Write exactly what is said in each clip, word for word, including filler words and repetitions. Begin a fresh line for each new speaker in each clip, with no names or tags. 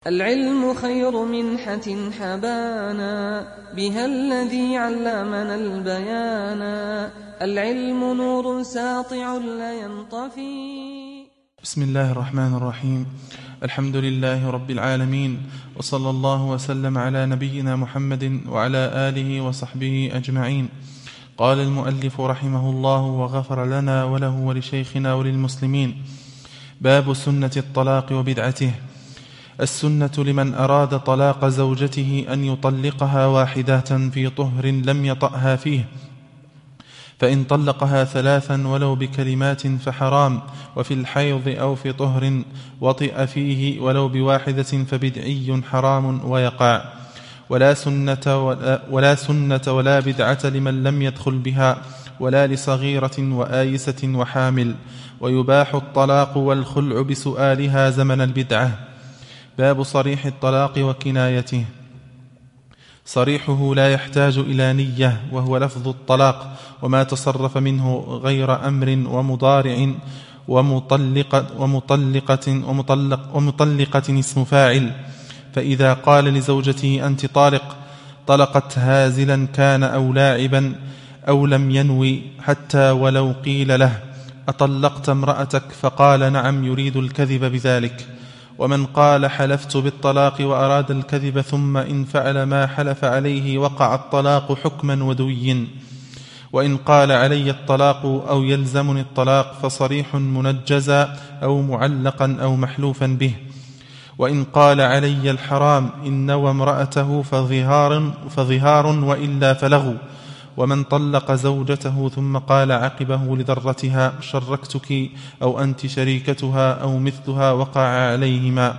العلم خير منحة حبانا بها الذي علمنا البيانا. العلم نور ساطع لا ينطفي.
بسم الله الرحمن الرحيم. الحمد لله رب العالمين، وصلى الله وسلم على نبينا محمد وعلى آله وصحبه أجمعين. قال المؤلف رحمه الله وغفر لنا وله ولشيخنا وللمسلمين: باب سنة الطلاق وبدعته. السنة لمن أراد طلاق زوجته أن يطلقها واحدة في طهر لم يطأها فيه، فإن طلقها ثلاثا ولو بكلمات فحرام، وفي الحيض أو في طهر وطئ فيه ولو بواحدة فبدعي حرام ويقع. ولا سنة ولا, ولا سنة ولا بدعة لمن لم يدخل بها، ولا لصغيرة وآيسة وحامل. ويباح الطلاق والخلع بسؤالها زمن البدعة. باب صريح الطلاق وكنايته. صريحه لا يحتاج إلى نية، وهو لفظ الطلاق وما تصرف منه غير أمر ومضارع ومطلقة, ومطلقة, ومطلق ومطلقة اسم فاعل. فإذا قال لزوجته أنت طالق، طلقت هازلا كان أو لاعبا أو لم ينوي، حتى ولو قيل له أطلقت امرأتك فقال نعم يريد الكذب بذلك. ومن قال حلفت بالطلاق وأراد الكذب ثم إن فعل ما حلف عليه وقع الطلاق حكما ودوي. وإن قال علي الطلاق أو يلزمني الطلاق فصريح منجزا أو معلقا أو محلوفا به. وإن قال علي الحرام إن نوى امرأته فظهار, فظهار وإلا فلغو. ومن طلق زوجته ثم قال عقبه لذرتها شركتك أو أنت شريكتها أو مثلها وقع عليهما.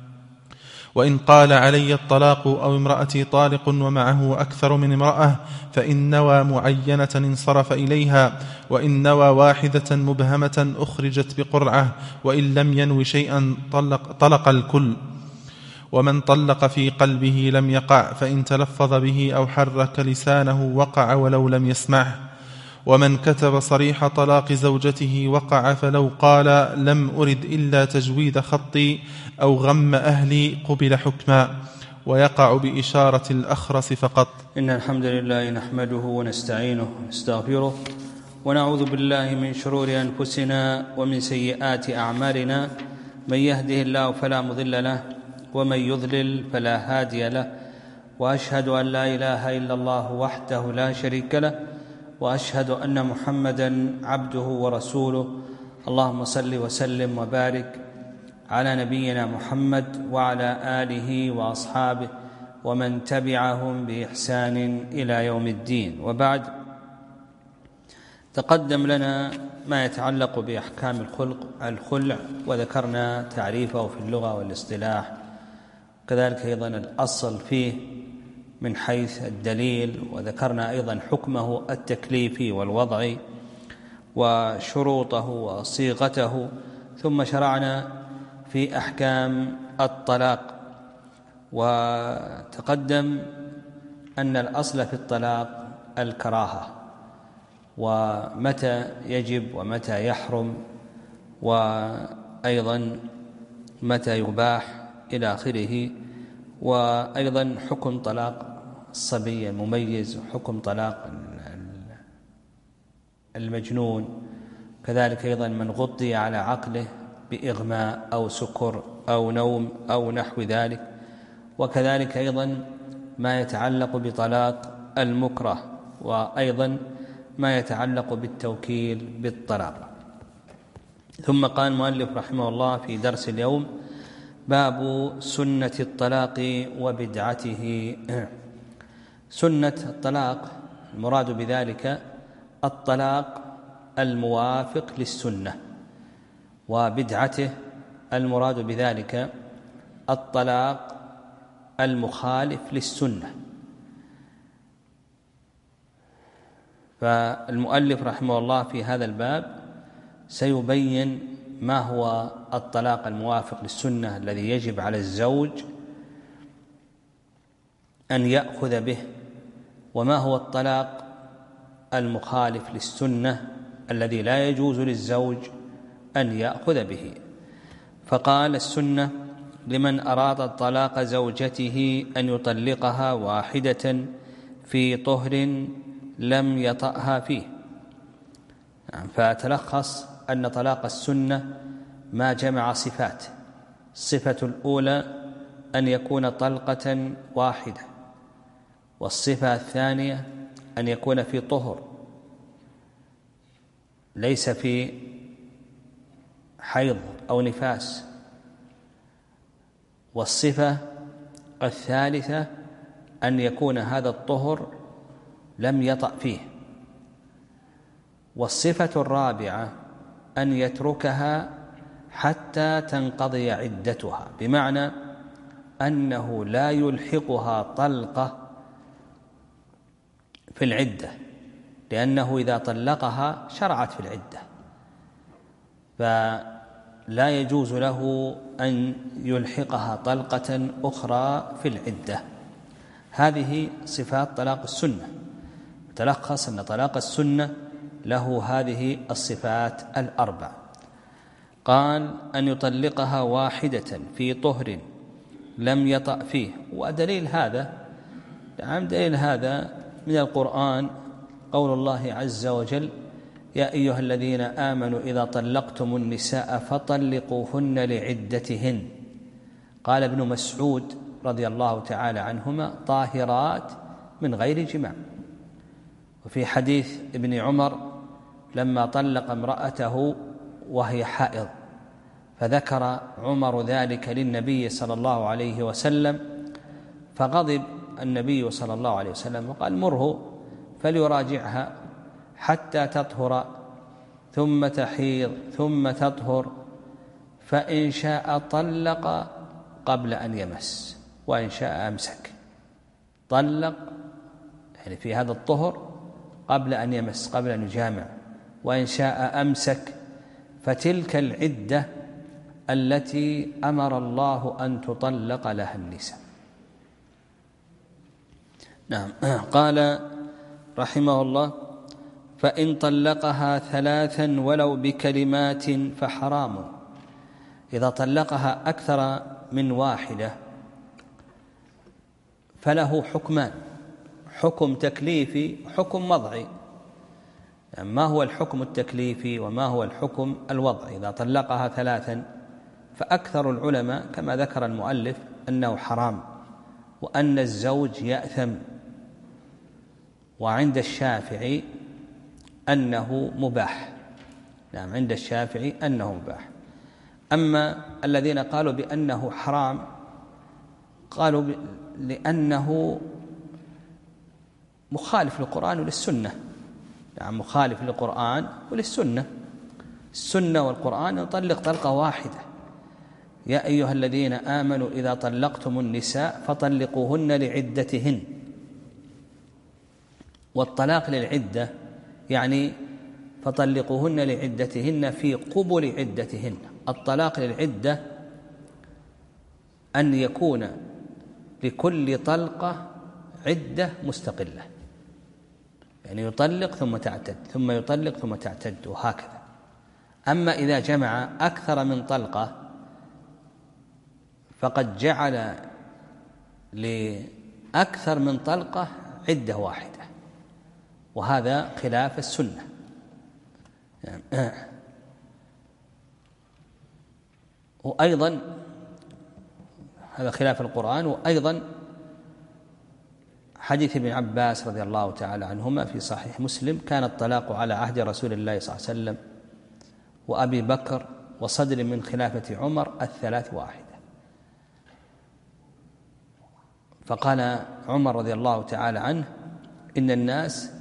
وإن قال علي الطلاق أو امرأتي طالق ومعه أكثر من امرأة فإن نوى معينة انصرف إليها، وإن نوى واحدة مبهمة أخرجت بقرعة، وإن لم ينو شيئا طلق, طلق الكل. ومن طلق في قلبه لم يقع، فإن تلفظ به أو حرك لسانه وقع ولو لم يسمعه. ومن كتب صريح طلاق زوجته وقع، فلو قال لم أرد إلا تجويد خطي أو غم أهلي قبل حكما، ويقع بإشارة الأخرس فقط.
إن الحمد لله نحمده ونستعينه ونستغفره، ونعوذ بالله من شرور أنفسنا ومن سيئات أعمالنا. من يهده الله فلا مضل له، ومن يضلل فلا هادي له. وأشهد أن لا إله إلا الله وحده لا شريك له، وأشهد أن محمدا عبده ورسوله. اللهم صل وسلم وبارك على نبينا محمد وعلى آله وأصحابه ومن تبعهم بإحسان إلى يوم الدين. وبعد، تقدم لنا ما يتعلق بأحكام الخلع، وذكرنا تعريفه في اللغة والاصطلاح، كذلك أيضا الأصل فيه من حيث الدليل، وذكرنا أيضا حكمه التكليفي والوضعي وشروطه وصيغته. ثم شرعنا في أحكام الطلاق، وتقدم أن الأصل في الطلاق الكراهة، ومتى يجب ومتى يحرم، وأيضا متى يباح إلى آخره. وأيضا حكم طلاق الصبي المميز، وحكم طلاق المجنون، كذلك أيضا من غطي على عقله بإغماء أو سكر أو نوم أو نحو ذلك، وكذلك أيضا ما يتعلق بطلاق المكره، وأيضا ما يتعلق بالتوكيل بالطلاق. ثم قال المؤلف رحمه الله في درس اليوم: باب سنة الطلاق وبدعته. سنة الطلاق المراد بذلك الطلاق الموافق للسنة، وبدعته المراد بذلك الطلاق المخالف للسنة. فالمؤلف رحمه الله في هذا الباب سيبين ما هو الطلاق الموافق للسنة الذي يجب على الزوج أن يأخذ به، وما هو الطلاق المخالف للسنة الذي لا يجوز للزوج أن يأخذ به. فقال: السنة لمن أراد طلاق زوجته أن يطلقها واحدة في طهر لم يطأها فيه. فتلخص أن طلاق السنة ما جمع صفات: الصفة الأولى أن يكون طلقة واحدة، والصفة الثانية أن يكون في طهر ليس في حيض أو نفاس، والصفة الثالثة أن يكون هذا الطهر لم يطأ فيه، والصفة الرابعة أن يتركها حتى تنقضي عدتها، بمعنى أنه لا يلحقها طلقة في العدة، لأنه إذا طلقها شرعت في العدة، فلا يجوز له أن يلحقها طلقة أخرى في العدة. هذه صفات طلاق السنة. تلخص أن طلاق السنة له هذه الصفات الأربع. قال: أن يطلقها واحدة في طهر لم يطأ فيه. ودليل هذا نعم دليل هذا من القرآن قول الله عز وجل: يا أيها الذين آمنوا إذا طلقتم النساء فطلقوهن لعدتهن. قال ابن مسعود رضي الله تعالى عنهما: طاهرات من غير جماع. وفي حديث ابن عمر لما طلق امرأته وهي حائض، فذكر عمر ذلك للنبي صلى الله عليه وسلم، فغضب النبي صلى الله عليه وسلم وقال: مره فليراجعها حتى تطهر ثم تحيض ثم تطهر، فإن شاء طلق قبل أن يمس وإن شاء أمسك. طلق يعني في هذا الطهر قبل أن يمس، قبل أن يجامع، وإن شاء أمسك. فتلك العدة التي أمر الله أن تطلق لها النساء. نعم. قال رحمه الله: فإن طلقها ثلاثا ولو بكلمات فحرام. إذا طلقها أكثر من واحدة فله حكمان: حكم تكليفي وحكم وضعي. يعني ما هو الحكم التكليفي وما هو الحكم الوضعي؟ إذا طلقها ثلاثا فأكثر العلماء كما ذكر المؤلف أنه حرام، وأن الزوج يأثم، وعند الشافعي أنه مباح. نعم، عند الشافعي أنه مباح. أما الذين قالوا بأنه حرام قالوا لأنه مخالف للقرآن وللسنة. نعم، مخالف للقرآن وللسنة. السنة والقرآن يطلق طلقة واحدة: يا أيها الذين آمنوا إذا طلقتم النساء فطلقوهن لعدتهن. والطلاق للعدة يعني فطلقوهن لعدتهن في قبل عدتهن. الطلاق للعدة أن يكون لكل طلقة عدة مستقلة، يعني يطلق ثم تعتد ثم يطلق ثم تعتد وهكذا. أما إذا جمع أكثر من طلقة فقد جعل لأكثر من طلقة عدة واحدة، وهذا خلاف السنة. وأيضا هذا خلاف القرآن. وأيضا حديث ابن عباس رضي الله تعالى عنهما في صحيح مسلم: كان الطلاق على عهد رسول الله صلى الله عليه وسلم وأبي بكر وصدر من خلافة عمر الثلاث واحدة. فقال عمر رضي الله تعالى عنه: إن الناس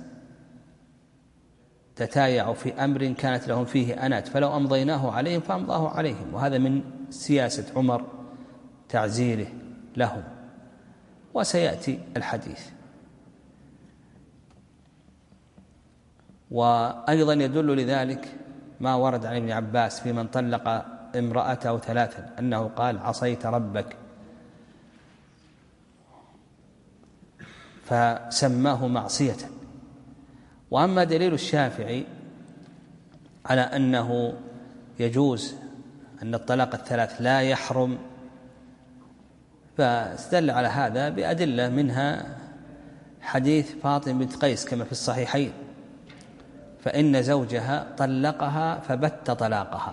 تتايعوا في أمر كانت لهم فيه أنات، فلو أمضيناه عليهم فأمضاه عليهم. وهذا من سياسة عمر تعزيره لهم، وسيأتي الحديث. وأيضا يدل لذلك ما ورد عن ابن عباس في من طلق امرأته ثلاثا أنه قال: عصيت ربك، فسماه معصية. وأما دليل الشافعي على أنه يجوز أن الطلاق الثلاث لا يحرم فاستدل على هذا بأدلة، منها حديث فاطمة بنت قيس كما في الصحيحين: فإن زوجها طلقها فبت طلاقها.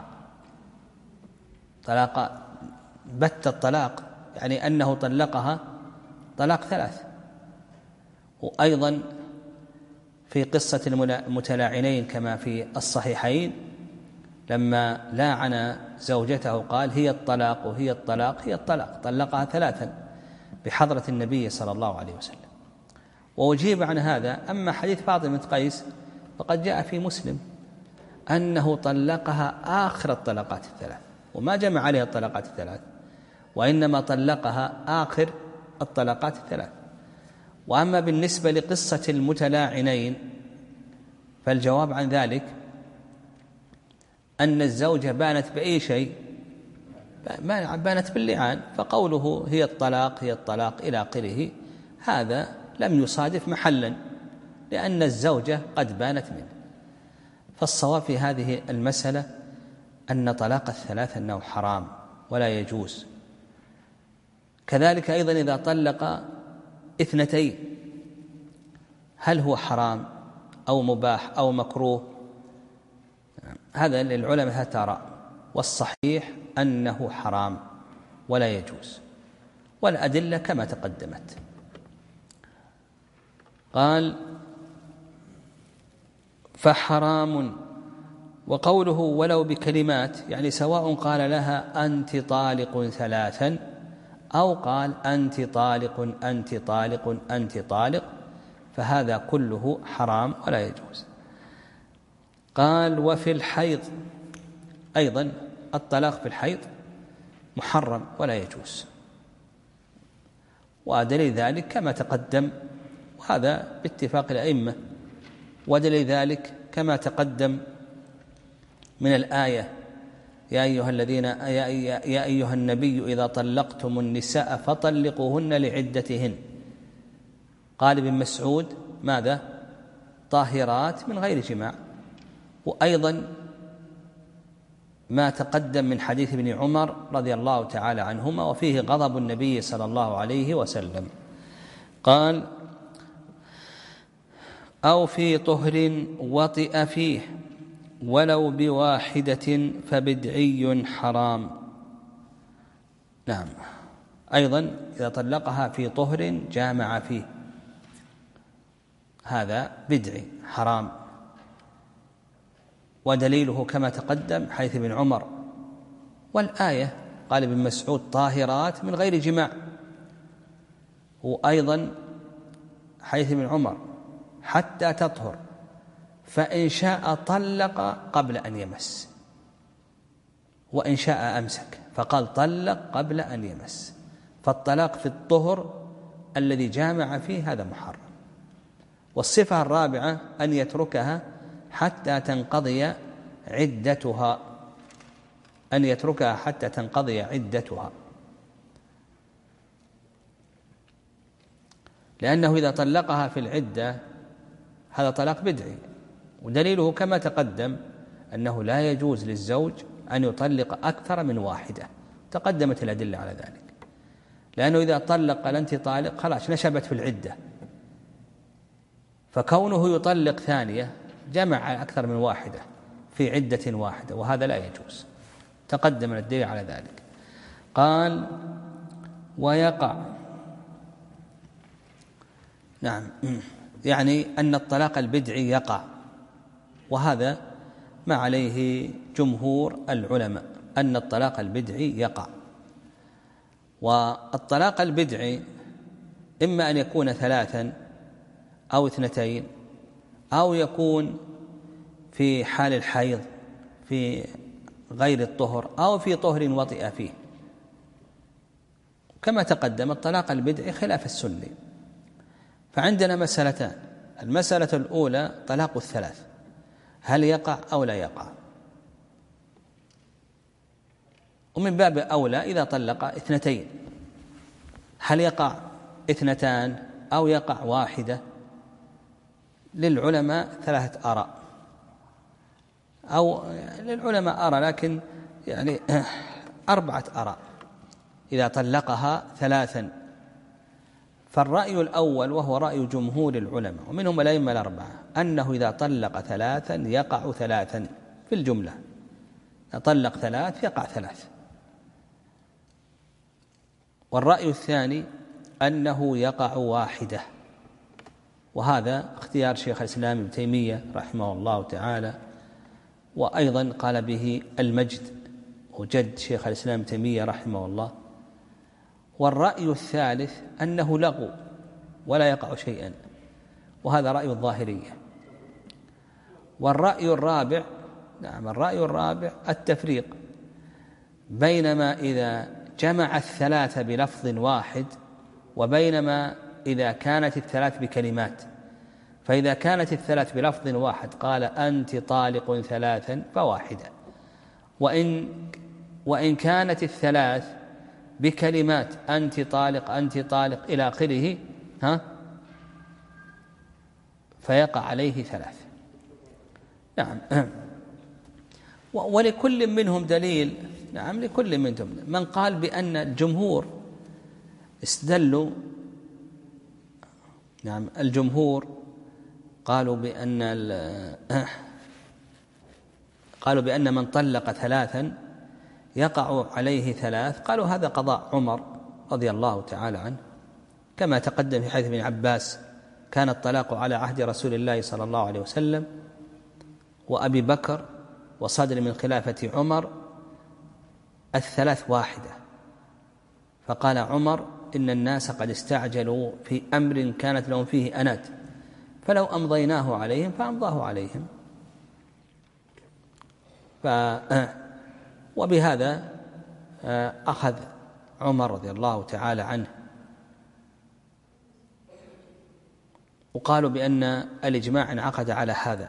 طلاق بت الطلاق يعني أنه طلقها طلاق ثلاث. وأيضا في قصة المتلاعنين كما في الصحيحين لما لاعن زوجته قال: هي الطلاق هي الطلاق هي الطلاق، طلقها ثلاثا بحضرة النبي صلى الله عليه وسلم. وأجيب عن هذا: أما حديث فاطمة بنت قيس فقد جاء في مسلم أنه طلقها آخر الطلقات الثلاث، وما جمع عليها الطلقات الثلاث، وإنما طلقها آخر الطلقات الثلاث. وأما بالنسبة لقصة المتلاعنين فالجواب عن ذلك أن الزوجة بانت بأي شيء، بانت باللعان، فقوله هي الطلاق هي الطلاق إلى آخره هذا لم يصادف محلا، لأن الزوجة قد بانت منه. فالصواب في هذه المسألة أن طلاق الثلاث أنه حرام ولا يجوز. كذلك أيضا إذا طلق اثنتين هل هو حرام أو مباح أو مكروه؟ هذا للعلماء ترى، والصحيح أنه حرام ولا يجوز، والأدلة كما تقدمت. قال: فحرام. وقوله ولو بكلمات يعني سواء قال لها أنت طالق ثلاثا أو قال أنت طالق أنت طالق أنت طالق، فهذا كله حرام ولا يجوز. قال: وفي الحيض أيضا الطلاق في الحيض محرم ولا يجوز، ودليل ذلك كما تقدم، وهذا باتفاق الأئمة، ودليل ذلك كما تقدم من الآية: يا أيها الذين يا, يا أيها النبي إذا طلقتم النساء فطلقوهن لعدتهن. قال ابن مسعود: ماذا؟ طاهرات من غير جماع. وأيضا ما تقدم من حديث ابن عمر رضي الله تعالى عنهما وفيه غضب النبي صلى الله عليه وسلم. قال: أو في طهر وطئ فيه ولو بواحدة فبدعي حرام. نعم، أيضا إذا طلقها في طهر جامع فيه هذا بدعي حرام، ودليله كما تقدم حيث ابن عمر، والآية قال ابن مسعود طاهرات من غير جماع، وأيضا حيث ابن عمر حتى تطهر، فإن شاء طلق قبل أن يمس، وإن شاء أمسك، فقال طلق قبل أن يمس. فالطلاق في الطهر الذي جامع فيه هذا محرم. والصفة الرابعة أن يتركها حتى تنقضي عدتها، أن يتركها حتى تنقضي عدتها، لأنه إذا طلقها في العدة هذا طلاق بدعي. ودليله كما تقدم أنه لا يجوز للزوج أن يطلق أكثر من واحدة، تقدمت الأدلة على ذلك، لأنه إذا طلق لأنت طالق خلاص نشبت في العدة، فكونه يطلق ثانية جمع أكثر من واحدة في عدة واحدة، وهذا لا يجوز، تقدم الدليل على ذلك. قال: ويقع. نعم، يعني أن الطلاق البدعي يقع، وهذا ما عليه جمهور العلماء، أن الطلاق البدعي يقع. والطلاق البدعي إما أن يكون ثلاثا أو اثنتين، أو يكون في حال الحيض في غير الطهر، أو في طهر وطئ فيه. كما تقدم الطلاق البدعي خلاف السنة. فعندنا مسألتان: المسألة الأولى طلاق الثلاث، هل يقع أو لا يقع؟ ومن باب أولى إذا طلق اثنتين هل يقع اثنتان أو يقع واحدة؟ للعلماء ثلاثة آراء، أو للعلماء أرى لكن يعني أربعة آراء. إذا طلقها ثلاثا. فالرأي الأول وهو رأي جمهور العلماء ومنهم الأئمة الأربعة أنه إذا طلق ثلاثا يقع ثلاثا في الجملة، طلق ثلاث يقع ثلاث. والرأي الثاني أنه يقع واحدة، وهذا اختيار شيخ الإسلام ابن تيمية رحمه الله تعالى، وأيضا قال به المجد وجد شيخ الإسلام ابن تيمية رحمه الله. والرأي الثالث أنه لغو ولا يقع شيئا، وهذا رأي الظاهرية. والرأي الرابع نعم الرأي الرابع التفريق بينما إذا جمع الثلاثة بلفظ واحد وبينما إذا كانت الثلاث بكلمات. فإذا كانت الثلاث بلفظ واحد قال أنت طالق ثلاثا فواحدة، وإن, وإن كانت الثلاث بكلمات أنت طالق أنت طالق إلى آخره ها فيقع عليه ثلاث. نعم. ولكل منهم دليل. نعم لكل منهم. من قال بأن الجمهور استدلوا نعم الجمهور قالوا بأن قالوا بأن من طلق ثلاثا يقع عليه ثلاث. قالوا هذا قضاء عمر رضي الله تعالى عنه، كما تقدم في حديث ابن عباس كان الطلاق على عهد رسول الله صلى الله عليه وسلم وأبي بكر وصدر من خلافة عمر الثلاث واحدة. فقال عمر إن الناس قد استعجلوا في أمر كانت لهم فيه أنات، فلو أمضيناه عليهم فأمضاه عليهم. ف وبهذا أخذ عمر رضي الله تعالى عنه. وقالوا بأن الإجماع انعقد على هذا.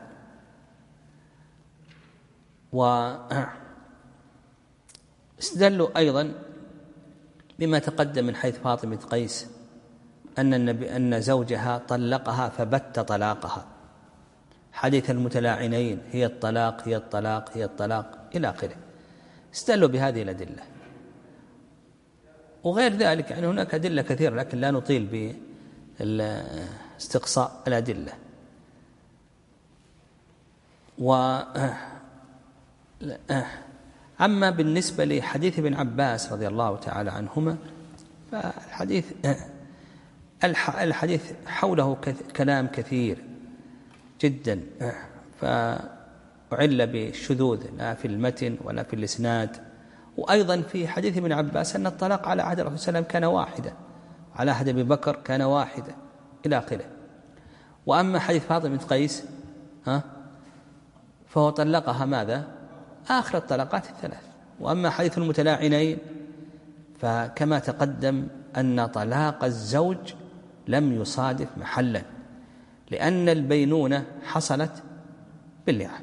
واستدلوا أيضا بما تقدم من حيث فاطمة قيس أن النبي أن زوجها طلقها فبت طلاقها، حديث المتلاعنين هي الطلاق هي الطلاق هي الطلاق إلى آخره. استدلوا بهذه الأدلة وغير ذلك. يعني هناك أدلة كثيرة لكن لا نطيل باستقصاء الأدلة. و أما بالنسبة لحديث ابن عباس رضي الله تعالى عنهما فالحديث الحديث حوله كلام كثير جدا، فأعل بالشذوذ لا في المتن ولا في الإسناد. وأيضا في حديث ابن عباس أن الطلاق على عهد الرسول صلى الله عليه وسلم كان واحدة، على عهد أبي بكر كان واحدة إلى آخره. وأما حديث فاطمة قيس ها فهو طلقها ماذا؟ آخر الطلقات الثلاث. وأما حديث المتلاعنين فكما تقدم أن طلاق الزوج لم يصادف محلا، لأن البينونة حصلت باللعان.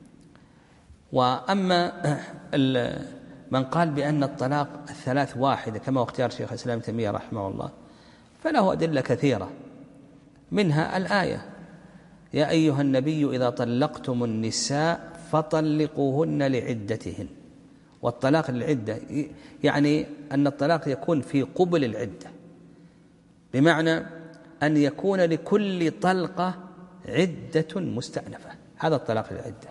وأما من قال بأن الطلاق الثلاث واحدة كما اختيار شيخ الإسلام ابن تيمية رحمه الله فله أدلة كثيرة، منها الآية يا أيها النبي إذا طلقتم النساء فطلقوهن لعدتهن. والطلاق للعدة يعني أن الطلاق يكون في قبل العدة، بمعنى أن يكون لكل طلقة عدة مستأنفة، هذا الطلاق للعدة.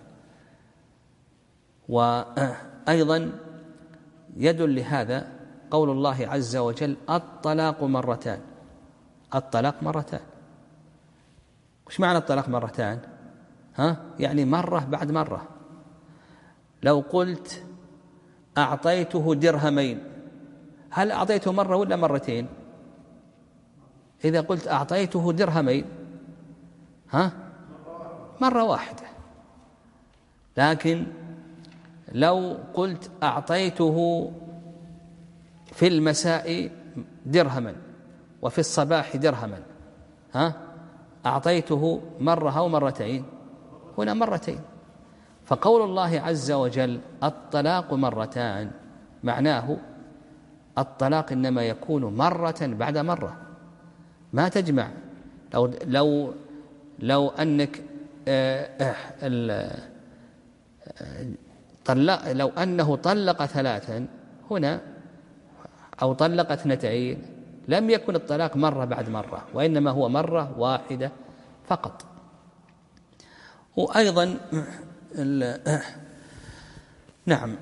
وأيضا يدل لهذا قول الله عز وجل الطلاق مرتان. الطلاق مرتان وش معنى الطلاق مرتان؟ ها؟ يعني مرة بعد مرة. لو قلت أعطيته درهمين هل أعطيته مرة ولا مرتين؟ إذا قلت أعطيته درهمين ها مرة واحدة. لكن لو قلت أعطيته في المساء درهما وفي الصباح درهما ها أعطيته مرة أو مرتين؟ هنا مرتين. فقول الله عز وجل الطلاق مرتان معناه الطلاق إنما يكون مرة بعد مرة، ما تجمع. لو لو لو أنك طلق لو أنه طلق ثلاثا هنا أو طلق اثنتين لم يكن الطلاق مرة بعد مرة، وإنما هو مرة واحدة فقط. وأيضا نعم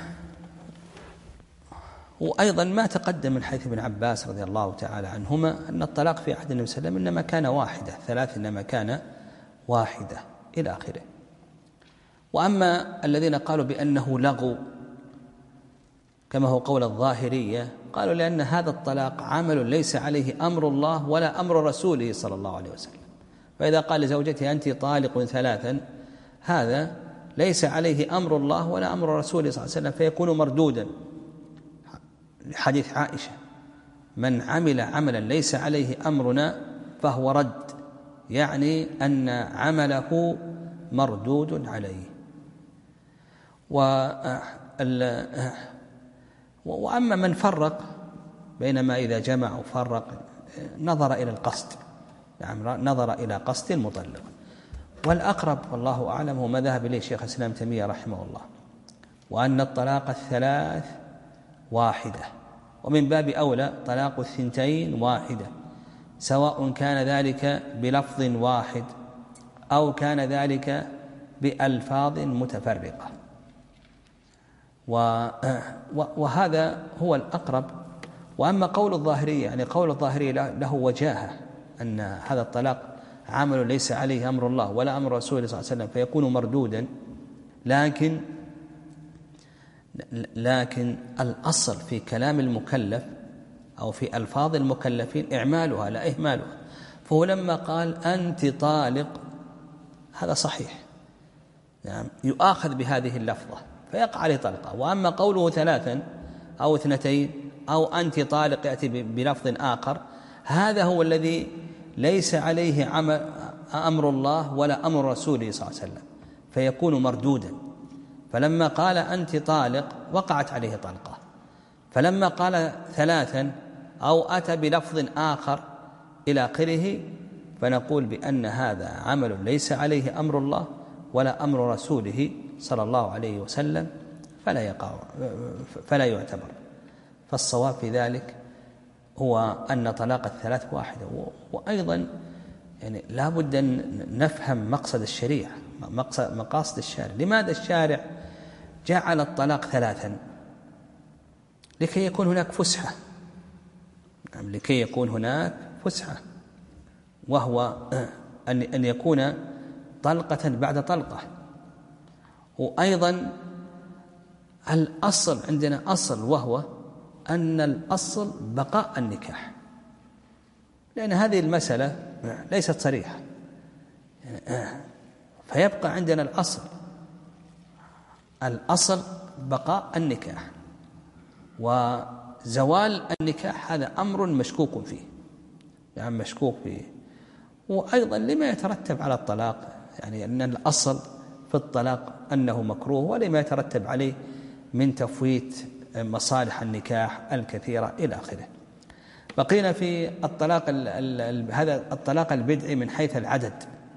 وأيضا ما تقدم من حيث ابن عباس رضي الله تعالى عنهما أن الطلاق في عهد النبي صلى الله عليه وسلم إنما كان واحدة، ثلاث إنما كان واحدة إلى آخره. وأما الذين قالوا بأنه لغو كما هو قول الظاهرية، قالوا لأن هذا الطلاق عمل ليس عليه أمر الله ولا أمر رسوله صلى الله عليه وسلم، فإذا قال لزوجته أنت طالق ثلاثا هذا ليس عليه أمر الله ولا أمر رسوله صلى الله عليه وسلم، فيكون مردودا. حديث عائشة: من عمل عملا ليس عليه أمرنا فهو رد، يعني أن عمله مردود عليه. وأما من فرق بينما إذا جمع وفرق نظر إلى القصد، يعني نظر إلى قصد المطلق. والأقرب والله أعلم هو ما ذهب إليه شيخ الإسلام تيمية رحمه الله، وأن الطلاق الثلاث واحدة، ومن باب أولى طلاق الثنتين واحدة، سواء كان ذلك بلفظ واحد أو كان ذلك بألفاظ متفرقة. وهذا هو الأقرب. وأما قول الظاهرية، يعني قول الظاهرية له وجاهة، أن هذا الطلاق عمل ليس عليه أمر الله ولا أمر رسوله صلى الله عليه وسلم فيكون مردودا، لكن لكن الأصل في كلام المكلف أو في ألفاظ المكلفين إعمالها لا إهمالها. فهو لما قال أنت طالق هذا صحيح، يعني يؤاخذ بهذه اللفظة فيقع عليه طلقة. وأما قوله ثلاثا أو اثنتين أو أنت طالق يأتي بلفظ آخر، هذا هو الذي ليس عليه أمر الله ولا أمر رسوله صلى الله عليه وسلم فيكون مردودا. فلما قال أنت طالق وقعت عليه طلقة، فلما قال ثلاثا أو أتى بلفظ آخر إلى آخره فنقول بأن هذا عمل ليس عليه أمر الله ولا أمر رسوله صلى الله عليه وسلم فلا يقع فلا يعتبر. فالصواب في ذلك هو أن طلاق الثلاث واحدة. وأيضا يعني لا بد أن نفهم مقصد الشريعة، مقصد مقاصد الشارع. لماذا الشارع جعل الطلاق ثلاثا؟ لكي يكون هناك فسحة، لكي يكون هناك فسحة، وهو أن أن يكون طلقة بعد طلقة. وأيضا الأصل عندنا أصل، وهو أن الأصل بقاء النكاح، لأن هذه المسألة ليست صريحة، فيبقى عندنا الأصل الأصل بقاء النكاح، وزوال النكاح هذا أمر مشكوك فيه، يعني مشكوك فيه. وأيضا لما يترتب على الطلاق، يعني أن الأصل في الطلاق أنه مكروه، ولما يترتب عليه من تفويت مصالح النكاح الكثيرة إلى آخره. بقينا في الطلاق هذا الطلاق البدعي من حيث العدد.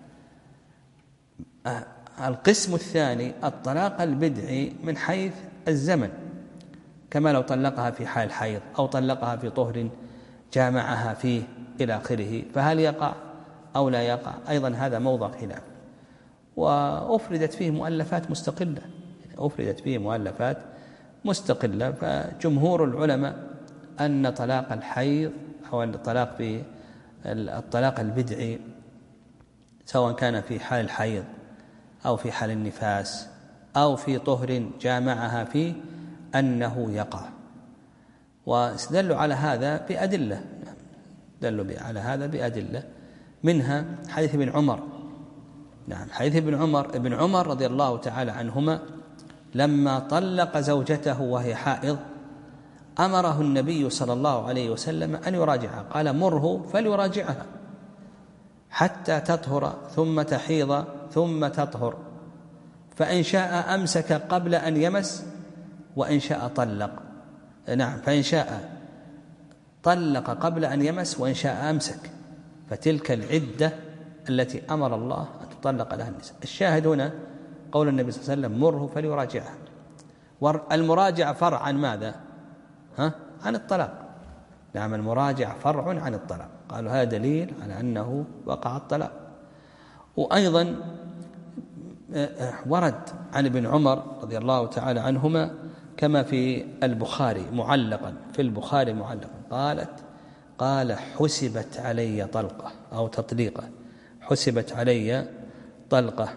القسم الثاني الطلاق البدعي من حيث الزمن، كما لو طلقها في حال حيض أو طلقها في طهر جامعها فيه إلى آخره، فهل يقع أو لا يقع؟ أيضا هذا موضع خلاف. وأفردت فيه مؤلفات مستقلة، أفردت فيه مؤلفات مستقلة. فجمهور العلماء أن طلاق الحيض أو الطلاق في الطلاق البدعي سواء كان في حال الحيض أو في حال النفاس أو في طهر جامعها فيه أنه يقع. واستدلوا على هذا بأدلة، دلوا على هذا بأدلة، منها حديث ابن عمر. نعم، حديث ابن عمر ابن عمر رضي الله تعالى عنهما لما طلق زوجته وهي حائض أمره النبي صلى الله عليه وسلم أن يراجعها، قال مره فليراجعها حتى تطهر ثم تحيض ثم تطهر، فإن شاء أمسك قبل أن يمس وإن شاء طلق. نعم، فإن شاء طلق قبل أن يمس وإن شاء أمسك، فتلك العدة التي أمر الله أن تطلق لها النساء. الشاهد هنا قول النبي صلى الله عليه وسلم مره فليراجعها. والمراجعة فرع عن ماذا؟ ها؟ عن الطلاق. نعم المراجعة فرع عن الطلاق، قالوا هذا دليل على أنه وقع الطلاق. وأيضا ورد عن ابن عمر رضي الله تعالى عنهما كما في البخاري معلقا، في البخاري معلقا قالت قال حسبت علي طلقة أو تطليقة، حسبت علي طلقة.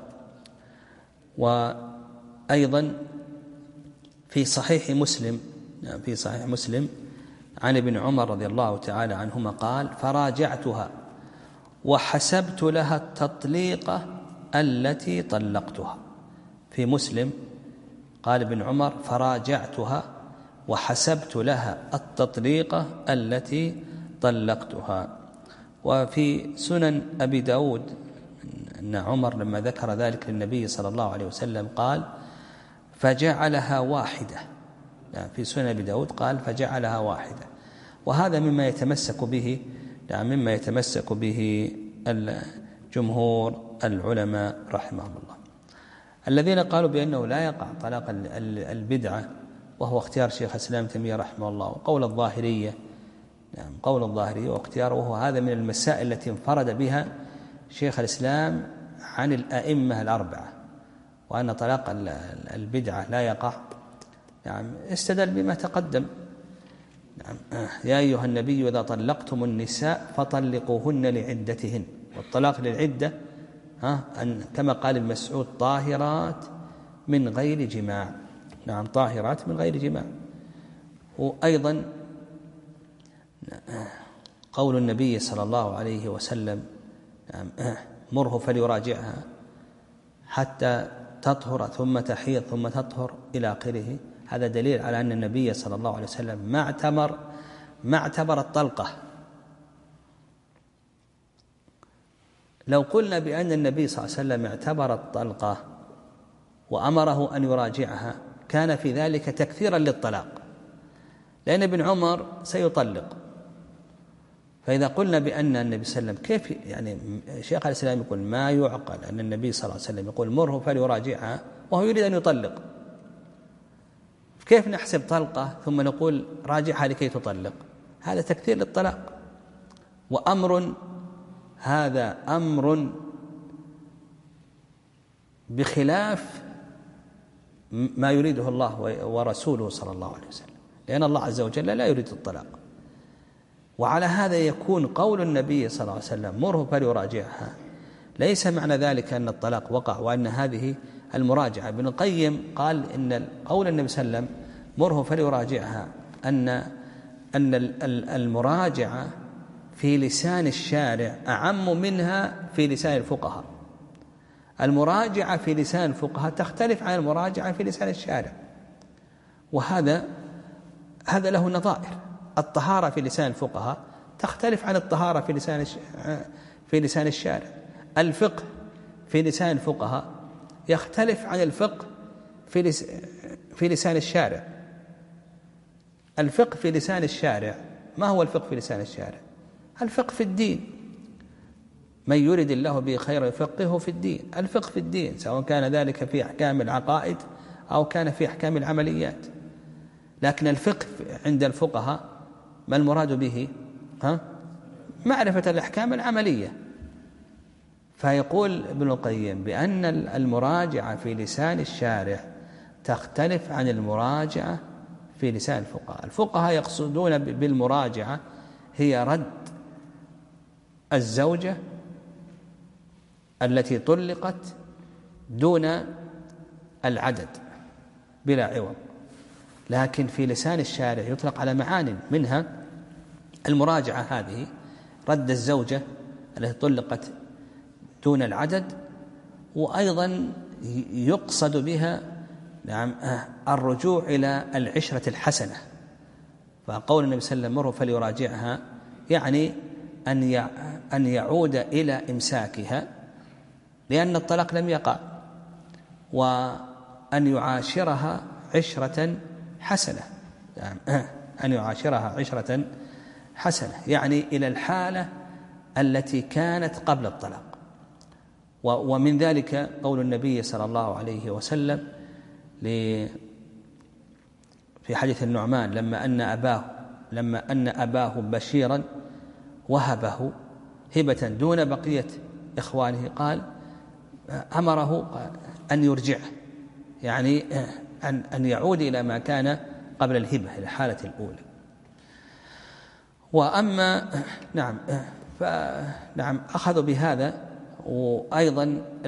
وأيضا في صحيح مسلم في صحيح مسلم عن ابن عمر رضي الله تعالى عنهما قال فراجعتها وحسبت لها التطليقة التي طلقتها. في مسلم قال ابن عمر فراجعتها وحسبت لها التطليقة التي طلقتها. وفي سنن أبي داود أن عمر لما ذكر ذلك للنبي صلى الله عليه وسلم قال فجعلها واحدة، في سنن أبي داود قال فجعلها واحدة. وهذا مما يتمسك به يعني مما يتمسك به الجمهور العلماء رحمهم الله، الذين قالوا بأنه لا يقع طلاق البدعة، وهو اختيار شيخ الإسلام ابن تيمية رحمه الله وقول الظاهرية. نعم قول الظاهرية واختياره، وهو هذا من المسائل التي انفرد بها شيخ الإسلام عن الأئمة الأربعة، وأن طلاق البدعة لا يقع. نعم استدل بما تقدم. نعم يا أيها النبي إذا طلقتم النساء فطلقوهن لعدتهن، والطلاق للعدة ها أن كما قال المسعود طاهرات من غير جماع. نعم طاهرات من غير جماع. وأيضا قول النبي صلى الله عليه وسلم نعم مره فليراجعها حتى تطهر ثم تحيض ثم تطهر إلى آخره. هذا دليل على أن النبي صلى الله عليه وسلم ما اعتبر ما اعتبر الطلقة. لو قلنا بأن النبي صلى الله عليه وسلم اعتبر الطلقة وأمره أن يراجعها كان في ذلك تكثيرا للطلاق، لأن ابن عمر سيطلق. فإذا قلنا بأن النبي صلى الله عليه وسلم كيف يعني شيخ الإسلام يقول ما يعقل أن النبي صلى الله عليه وسلم يقول مره فليراجعها وهو يريد أن يطلق، كيف نحسب طلقة ثم نقول راجعها لكي تطلق؟ هذا تكثير للطلاق، وأمر هذا أمر بخلاف ما يريده الله ورسوله صلى الله عليه وسلم، لأن الله عز وجل لا يريد الطلاق. وعلى هذا يكون قول النبي صلى الله عليه وسلم مره فليراجعها ليس معنى ذلك أن الطلاق وقع وأن هذه المراجعة. ابن القيم قال إن قول النبي صلى الله عليه وسلم مره فليراجعها أن أن المراجعة في لسان الشارع أعم منها في لسان الفقهاء. المراجعة في لسان الفقهاء تختلف عن المراجعة في لسان الشارع، وهذا هذا له نظائر. الطهارة في لسان الفقهاء تختلف عن الطهارة في لسان في لسان الشارع. الفقه في لسان الفقهاء يختلف عن الفقه في لس في لسان الشارع. الفقه في لسان الشارع، ما هو الفقه في لسان الشارع؟ الفقه في الدين، من يريد الله به خيرا يفقهه في الدين. الفقه في الدين سواء كان ذلك في أحكام العقائد أو كان في أحكام العمليات. لكن الفقه عند الفقهاء ما المراد به؟ ها؟ معرفة الأحكام العملية. فيقول ابن القيم بأن المراجعة في لسان الشارع تختلف عن المراجعة في لسان الفقهاء. الفقهاء يقصدون بالمراجعة هي رد الزوجة التي طلقت دون العدد بلا عوض، لكن في لسان الشارع يطلق على معان، منها المراجعة هذه رد الزوجة التي طلقت دون العدد، وأيضا يقصد بها نعم الرجوع إلى العشرة الحسنة. فقول النبي صلى الله عليه وسلم مره فليراجعها يعني أن أن يعود إلى إمساكها لأن الطلاق لم يقع، وأن يعاشرها عشرة حسنة، أن يعاشرها عشرة حسنة يعني إلى الحالة التي كانت قبل الطلاق. ومن ذلك قول النبي صلى الله عليه وسلم في حديث النعمان لما أن أباه لما أن أباه بشيرا وهبه هبة دون بقية إخوانه، قال أمره أن يرجعه، يعني أن أن يعود إلى ما كان قبل الهبة، إلى حالة الأولى. وأما نعم فنعم أخذوا بهذا. وأيضا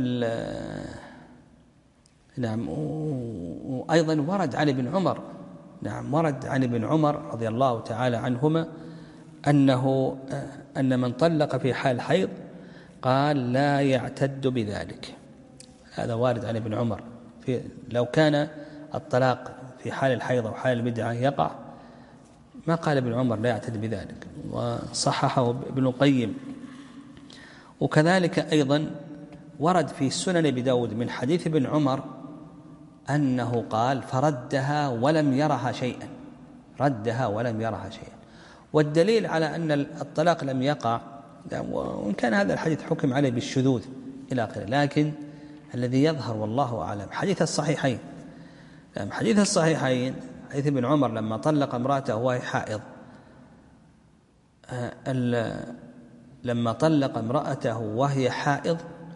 نعم وأيضا ورد عن ابن عمر نعم ورد عن ابن عمر رضي الله تعالى عنهما أنه أن من طلق في حال الحيض قال لا يعتد بذلك. هذا وارد عن ابن عمر. في لو كان الطلاق في حال الحيض أو حال البدعة يقع، ما قال ابن عمر لا يعتد بذلك، وصححه ابن القيم. وكذلك أيضا ورد في سنن أبي داود من حديث ابن عمر أنه قال فردها ولم يرها شيئا، ردها ولم يرها شيئا. والدليل على أن الطلاق لم يقع، وإن كان هذا الحديث حكم عليه بالشذوذ إلى آخره، لكن الذي يظهر والله أعلم حديث الصحيحين. حديث الصحيحين حديث ابن عمر لما طلق امرأته وهي حائض، لما طلق امرأته وهي حائض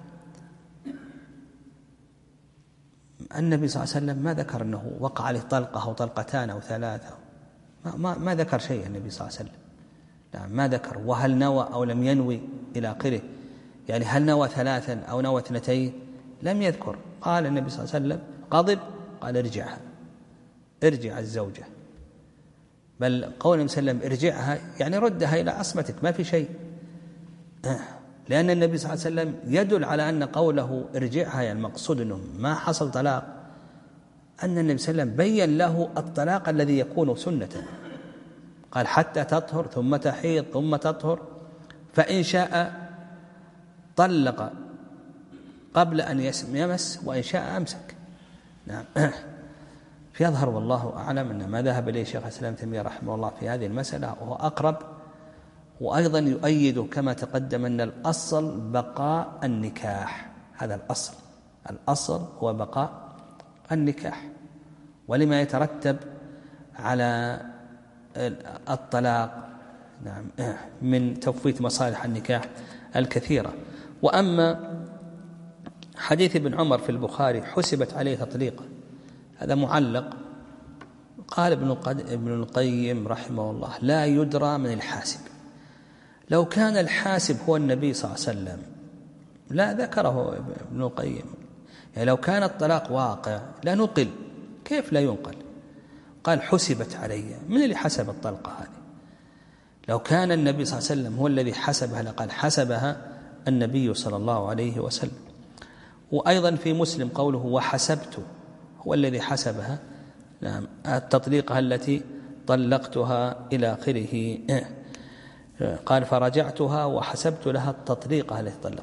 النبي صلى الله عليه وسلم ما ذكر أنه وقع عليه طلقة أو طلقتان أو ثلاثة، ما, ما, ما ذكر شيء النبي صلى الله عليه وسلم. نعم ما ذكر وهل نوى أو لم ينوي إلى آخره، يعني هل نوى ثلاثا أو نوى اثنتين، لم يذكر. قال النبي صلى الله عليه وسلم غضب قال ارجعها، ارجع الزوجة، بل قول النبي صلى الله عليه وسلم ارجعها يعني ردها إلى عصمتك، ما في شيء، لأن النبي صلى الله عليه وسلم يدل على أن قوله ارجعها يعني المقصود أنه ما حصل طلاق، أن النبي صلى الله عليه وسلم بين له الطلاق الذي يكون سنة، قال حتى تطهر ثم تحيض ثم تطهر، فإن شاء طلق قبل أن يمس وإن شاء أمسك. نعم فيظهر والله أعلم أن ما ذهب إليه شيخ الإسلام ابن تيمية رحمه الله في هذه المسألة وهو أقرب. وأيضا يؤيد كما تقدم أن الأصل بقاء النكاح، هذا الأصل، الأصل هو بقاء النكاح، ولما يترتب على الطلاق نعم من تفويت مصالح النكاح الكثيرة. وأما حديث ابن عمر في البخاري حسبت عليه تطليقا، هذا معلق. قال ابن القيم رحمه الله لا يدرى من الحاسب، لو كان الحاسب هو النبي صلى الله عليه وسلم لا ذكره ابن القيم، يعني لو كان الطلاق واقع لا نقل، كيف لا ينقل؟ قال حسبت علي، من اللي حسب الطلقة هذه؟ لو كان النبي صلى الله عليه وسلم هو الذي حسبها لقال حسبها النبي صلى الله عليه وسلم. وأيضا في مسلم قوله وحسبت، هو الذي حسبها نعم التطليقة التي طلقتها إلى آخره. قال فرجعتها وحسبت لها التطليقة التي طلق.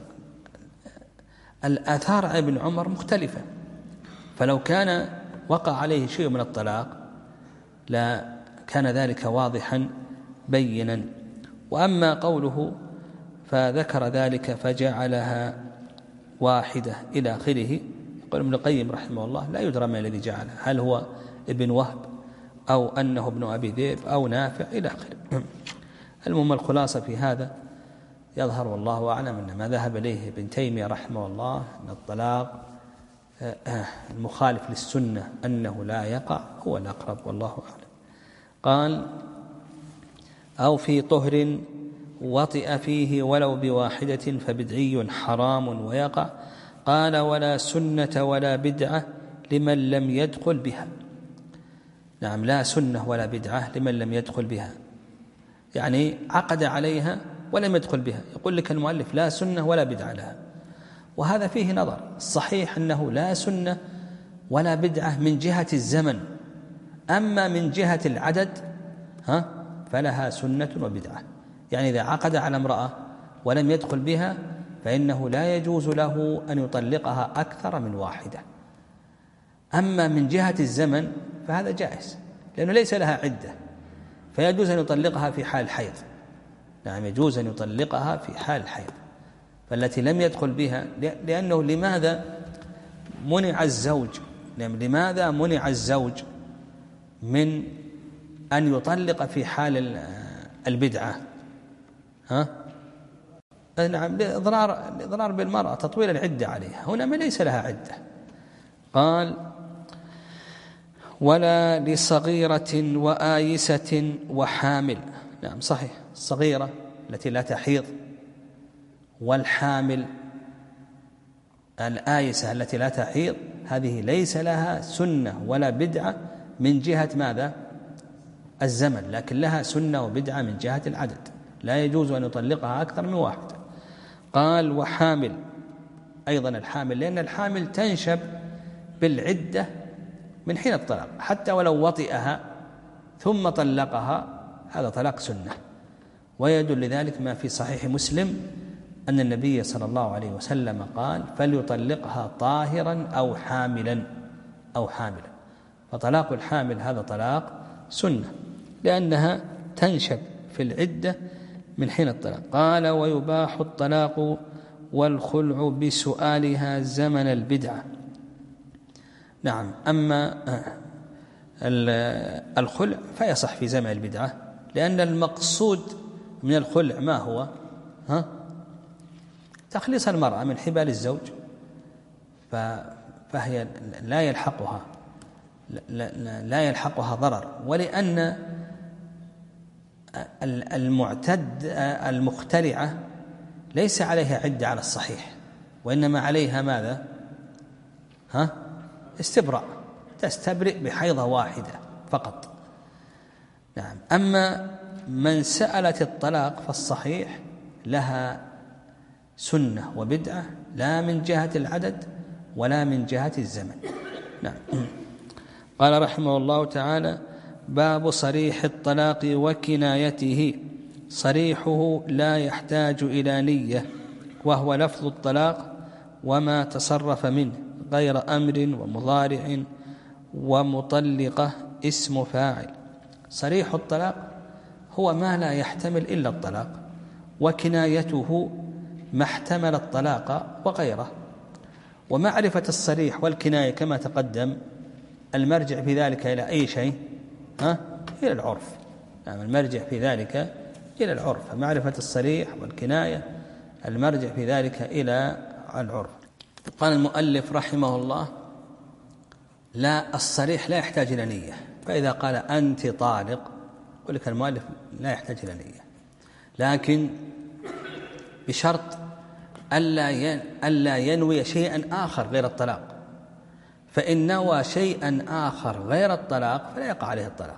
الآثار عن ابن عمر مختلفة، فلو كان وقع عليه شيء من الطلاق لا كان ذلك واضحا بينا. وأما قوله فذكر ذلك فجعلها واحدة إلى آخره، يقول ابن القيم رحمه الله لا يدرى ما الذي جعله، هل هو ابن وهب أو أنه ابن أبي ذئب أو نافع إلى آخره. المهم الخلاصة في هذا يظهر والله أعلم أن ما ذهب إليه ابن تيمية رحمه الله أن الطلاق المخالف للسنة أنه لا يقع هو الأقرب والله أعلم. قال أو في طهر وطئ فيه ولو بواحدة فبدعي حرام ويقع. قال ولا سنة ولا بدعة لمن لم يدخل بها. نعم لا سنة ولا بدعة لمن لم يدخل بها، يعني عقد عليها ولم يدخل بها. يقول لك المؤلف لا سنة ولا بدعة لها، وهذا فيه نظر. الصحيح أنه لا سنة ولا بدعة من جهة الزمن، أما من جهة العدد ها فلها سنة وبدعة. يعني إذا عقد على امرأة ولم يدخل بها فإنه لا يجوز له أن يطلقها أكثر من واحدة. أما من جهة الزمن فهذا جائز، لأنه ليس لها عدة، فيجوز أن يطلقها في حال الحيض. نعم يجوز أن يطلقها في حال الحيض، فالتي لم يدخل بها. لأنه لماذا منع الزوج؟ لماذا منع الزوج من أن يطلق في حال البدعة، ها؟ نعم، لإضرار لإضرار بالمرأة، تطويل العدة عليها. هنا ما ليس لها عدة. قال: ولا لصغيرة وآيسة وحامل. نعم صحيح، الصغيرة التي لا تحيض، والحامل الآيسة التي لا تحيض، هذه ليس لها سنة ولا بدعة من جهة ماذا؟ الزمن، لكن لها سنة وبدعة من جهة العدد، لا يجوز أن يطلقها أكثر من واحدة. قال: وحامل، أيضا الحامل، لأن الحامل تنشب بالعدة من حين الطلاق، حتى ولو وطئها ثم طلقها هذا طلاق سنة. ويدل لذلك ما في صحيح مسلم أن النبي صلى الله عليه وسلم قال: فليطلقها طاهرا أو حاملا أو حاملا. فطلاق الحامل هذا طلاق سنة، لأنها تنشب في العدة من حين الطلاق. قال: ويباح الطلاق والخلع بسؤالها زمن البدعة. نعم، أما الخلع فيصح في زمن البدعة، لأن المقصود من الخلع ما هو؟ ها؟ تخليص المرأة من حبال الزوج، فهي لا يلحقها لا يلحقها ضرر، ولأن المعتد المخترعة ليس عليها عدة على الصحيح، وإنما عليها ماذا؟ ها؟ استبراء، تستبرئ بحيضة واحدة فقط. نعم. أما من سألت الطلاق فالصحيح لها سنة وبدعة، لا من جهة العدد ولا من جهة الزمن. نعم. قال رحمه الله تعالى: باب صريح الطلاق وكنايته. صريحه لا يحتاج إلى نية، وهو لفظ الطلاق وما تصرف منه غير أمر ومضارع ومطلقة اسم فاعل. صريح الطلاق هو ما لا يحتمل إلا الطلاق، وكنايته ما احتمل الطلاق وغيره. ومعرفة الصريح والكناية كما تقدم المرجع في ذلك إلى أي شيء؟ ها؟ إلى العرف. يعني المرجع في ذلك إلى العرف. معرفة الصريح والكناية المرجع في ذلك إلى العرف. قال المؤلف رحمه الله: لا، الصريح لا يحتاج إلى نية. فإذا قال أنت طالق، يقول لك المؤلف لا يحتاج إلى نية، لكن بشرط ألا ينوي شيئا آخر غير الطلاق. فإن نوى شيئا آخر غير الطلاق فلا يقع عليه الطلاق.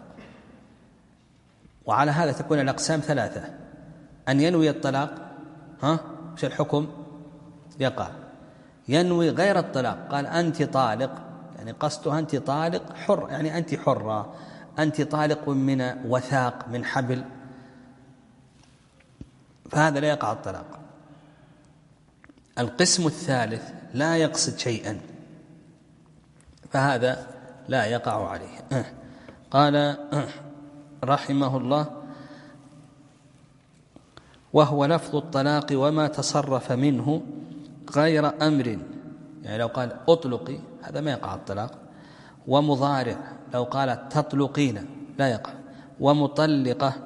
وعلى هذا تكون الأقسام ثلاثة: أن ينوي الطلاق، ها وش الحكم؟ يقع. ينوي غير الطلاق، قال أنت طالق، يعني قصدها أنت طالق حر، يعني أنت حرة، أنت طالق من وثاق من حبل، فهذا لا يقع الطلاق. القسم الثالث لا يقصد شيئا، فهذا لا يقع عليه. قال رحمه الله: وهو لفظ الطلاق وما تصرف منه غير أمر، يعني لو قال أطلقي هذا ما يقع الطلاق. ومضارع لو قال تطلقين لا يقع. ومطلقة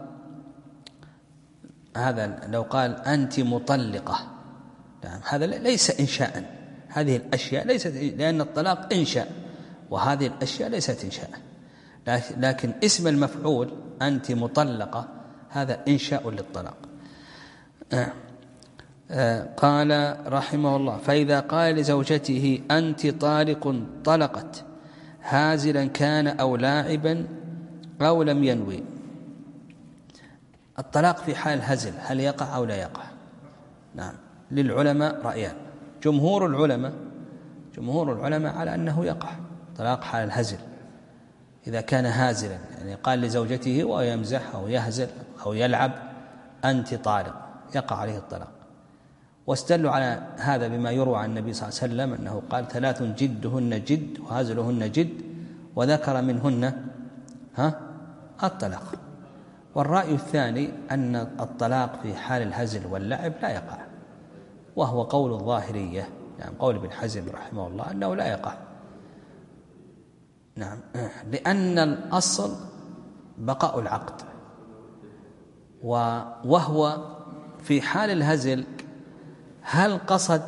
هذا لو قال أنت مطلقة، نعم هذا ليس إنشاء. هذه الأشياء ليست، لأن الطلاق إنشاء وهذه الأشياء ليست إنشاء. لكن اسم المفعول أنت مطلقة هذا إنشاء للطلاق. آه. آه. قال رحمه الله: فإذا قال لزوجته أنت طالق طلقت هازلا كان أو لاعبا أو لم ينوي. الطلاق في حال الهزل هل يقع أو لا يقع؟ نعم، للعلماء رأيان. جمهور العلماء جمهور العلماء على أنه يقع طلاق حال الهزل إذا كان هازلا، يعني قال لزوجته ويمزح أو يهزل أو يلعب أنت طالق، يقع عليه الطلاق. واستدلوا على هذا بما يروى عن النبي صلى الله عليه وسلم أنه قال: ثلاث جدهن جد وهزلهن جد، وذكر منهن ها الطلاق. والرأي الثاني أن الطلاق في حال الهزل واللعب لا يقع، وهو قول الظاهرية، يعني قول ابن حزم رحمه الله أنه لا يقع. نعم، لأن الأصل بقاء العقد. وهو في حال الهزل هل قصد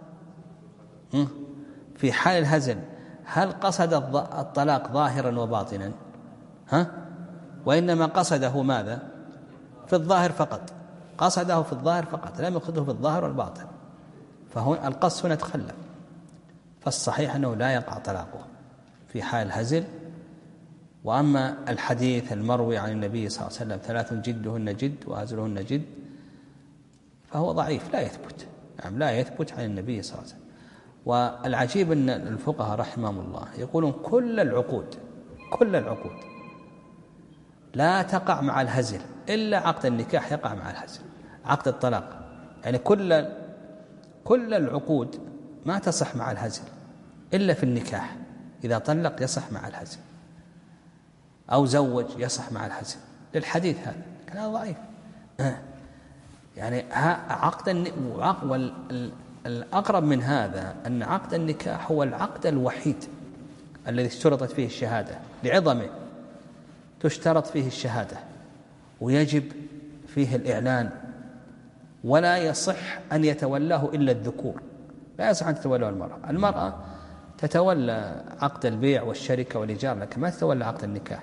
في حال الهزل هل قصد الطلاق ظاهرا وباطنا؟ ها؟ وإنما قصده ماذا؟ في الظاهر فقط، قصده في الظاهر فقط، لم يقصده في الظاهر والباطن، فهون القصد هنا تخلف. فالصحيح أنه لا يقع طلاقه في حال الهزل. وأما الحديث المروي عن النبي صلى الله عليه وسلم ثلاث جدهن جد وهزلهن جد فهو ضعيف لا يثبت، نعم لا يثبت عن النبي صلى الله عليه وسلم. والعجيب أن الفقهاء رحمهم الله يقولون كل العقود كل العقود لا تقع مع الهزل إلا عقد النكاح يقع مع الهزل، عقد الطلاق يعني كل كل العقود ما تصح مع الهزل إلا في النكاح، إذا طلق يصح مع الهزل أو زوج يصح مع الهزل، للحديث هذا كلام ضعيف. يعني عقد والأقرب من هذا أن عقد النكاح هو العقد الوحيد الذي اشترطت فيه الشهادة لعظمه، تشترط فيه الشهادة ويجب فيه الإعلان، ولا يصح أن يتولاه إلا الذكور، لا يصح أن تتولاه المرأة. المرأة تتولى عقد البيع والشركة والإيجار لكن ما تتولى عقد النكاح.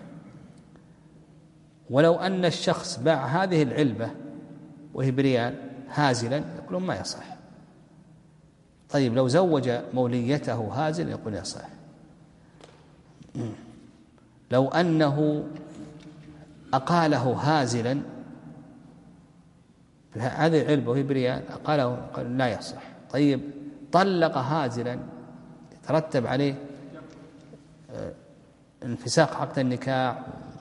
ولو أن الشخص باع هذه العلبة وهي بريال هازلا يقولون ما يصح. طيب لو زوج موليته هازل يقول يصح. لو أنه أقاله هازلا هذه العلبة وهي بريال أقاله قال لا يصح. طيب طلق هازلا يترتب عليه انفساق عقد النكاح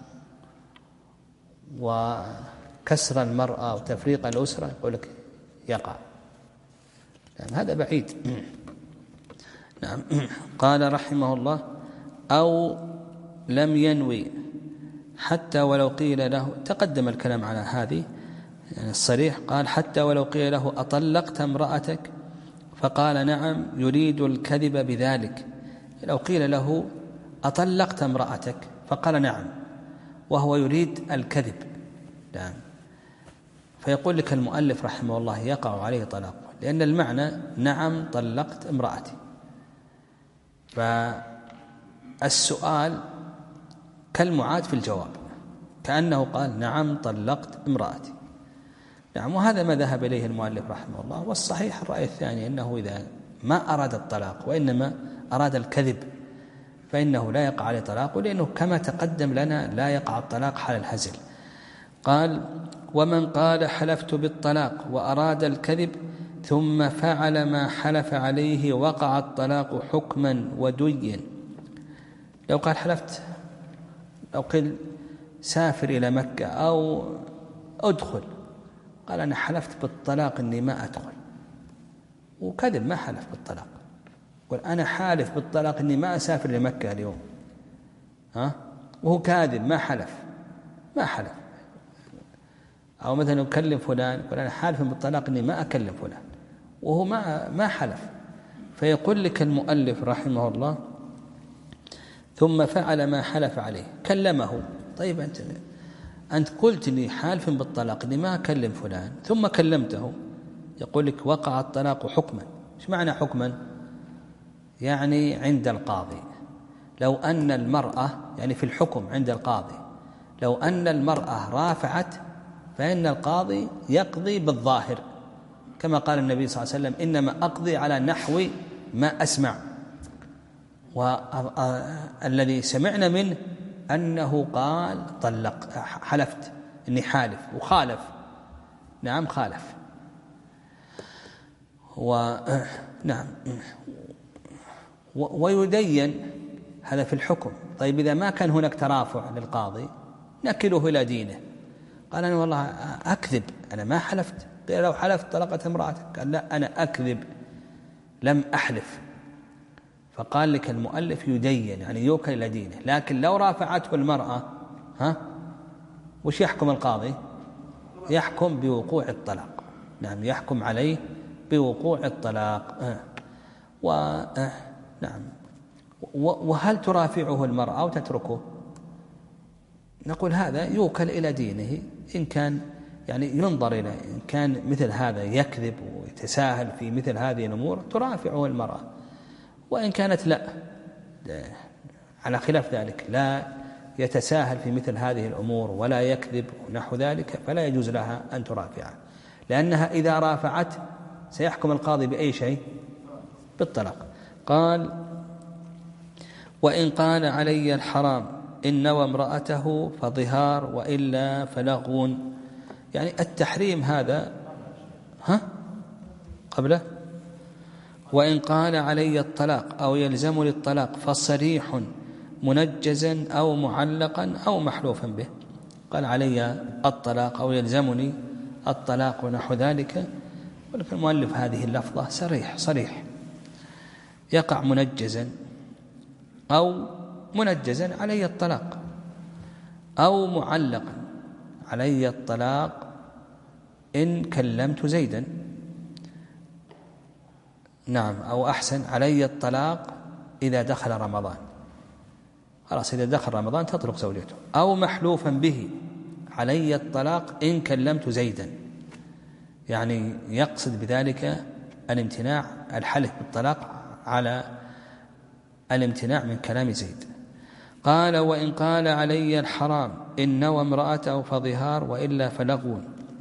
وكسر المرأة وتفريق الأسرة يقول لك يقع. نعم هذا بعيد. نعم. قال رحمه الله أو لم ينوي حتى ولو قيل له، تقدم الكلام على هذه يعني الصريح، قال حتى ولو قيل له أطلقت امرأتك فقال نعم يريد الكذب بذلك. لو قيل له أطلقت امرأتك فقال نعم وهو يريد الكذب، نعم، فيقول لك المؤلف رحمه الله يقع عليه طلاق، لأن المعنى نعم طلقت امرأتي. فالسؤال كالمعاد في الجواب، كأنه قال نعم طلقت امرأتي. نعم. وهذا ما ذهب إليه المؤلف رحمه الله. والصحيح الرأي الثاني أنه إذا ما أراد الطلاق وإنما أراد الكذب فإنه لا يقع عليه طلاق، لأنه كما تقدم لنا لا يقع الطلاق حال الهزل. قال ومن قال حلفت بالطلاق وأراد الكذب ثم فعل ما حلف عليه وقع الطلاق حكما وديا. لو قال حلفت، لو قل سافر إلى مكة أو أدخل، قال أنا حلفت بالطلاق أني ما أدخل، وكذب ما حلف بالطلاق، قل أنا حالف بالطلاق أني ما أسافر لمكة اليوم، ها، وهو كاذب ما حلف ما حلف. أو مثلا يكلم فلان يقول أنا حالف بالطلاق أني ما أكلم فلان وهو ما ما حلف. فيقول لك المؤلف رحمه الله ثم فعل ما حلف عليه، كلمه. طيب أنت أنت قلت لي حالف بالطلاق أني ما أكلم فلان ثم كلمته، يقول لك وقع الطلاق حكما. إيش معنى حكما؟ يعني عند القاضي. لو أن المرأة يعني في الحكم عند القاضي لو أن المرأة رافعت فإن القاضي يقضي بالظاهر، كما قال النبي صلى الله عليه وسلم إنما أقضي على نحو ما أسمع. والذي سمعنا منه أنه قال طلق حلفت إني حالف وخالف، نعم خالف. ونعم ويدين هذا في الحكم. طيب إذا ما كان هناك ترافع للقاضي نكله إلى دينه، قال أنا والله أكذب أنا ما حلفت. قال لو حلفت طلقت امرأتك، قال لا أنا أكذب لم أحلف. فقال لك المؤلف يدين يعني يوكل إلى دينه. لكن لو رافعته المرأة ها وش يحكم القاضي؟ يحكم بوقوع الطلاق، نعم يحكم عليه بوقوع الطلاق. آه. و آه. نعم. وهل ترافعه المرأة أو تتركه؟ نقول هذا يوكل إلى دينه، إن كان يعني ينظر إلى إن كان مثل هذا يكذب ويتساهل في مثل هذه الأمور ترافعه المرأة، وإن كانت لا على خلاف ذلك لا يتساهل في مثل هذه الأمور ولا يكذب ونحو ذلك فلا يجوز لها أن ترافعه، لأنها إذا رافعت سيحكم القاضي بأي شيء؟ بالطلاق. قال وإن قال علي الحرام إن نوى امرأته فظهار وإلا فلغو، يعني التحريم هذا ها قبله وإن قال علي الطلاق أو يلزمني الطلاق فصريح منجزا أو معلقا أو محلوفا به. قال علي الطلاق أو يلزمني الطلاق ونحو ذلك، ولكن المؤلف هذه اللفظة صريح صريح يقع منجزا أو منجزا علي الطلاق أو معلقا علي الطلاق إن كلمت زيدا، نعم، أو أحسن علي الطلاق إذا دخل رمضان، خلاص إذا دخل رمضان تطلق زوجته، أو محلوفا به علي الطلاق إن كلمت زيدا، يعني يقصد بذلك الامتناع الحلف بالطلاق على الامتناع من كلام زيد. قال وإن قال علي الحرام إن نوى امرأته فظهار وإلا فلغو.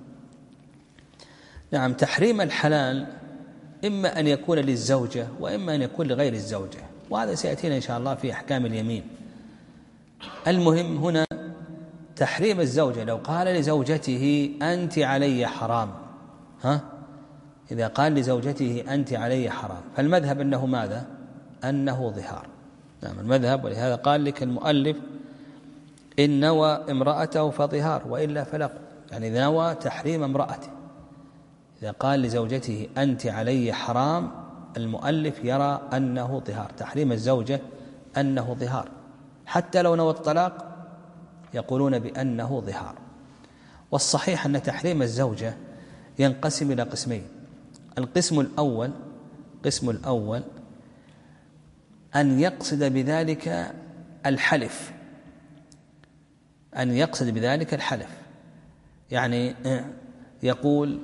نعم، تحريم الحلال إما أن يكون للزوجة وإما أن يكون لغير الزوجة، وهذا سيأتينا إن شاء الله في أحكام اليمين. المهم هنا تحريم الزوجة، لو قال لزوجته أنت علي حرام، ها إذا قال لزوجته أنت علي حرام فالمذهب أنه ماذا؟ أنه ظهار. نعم المذهب، ولهذا قال لك المؤلف إن نوى امرأته فظهار وإلا فلغو، يعني إذا نوى تحريم امرأته، إذا قال لزوجته أنت علي حرام المؤلف يرى أنه ظهار، تحريم الزوجة أنه ظهار، حتى لو نوى الطلاق يقولون بأنه ظهار. والصحيح أن تحريم الزوجة ينقسم إلى قسمين. القسم الأول قسم الأول أن يقصد بذلك الحلف، أن يقصد بذلك الحلف، يعني يقول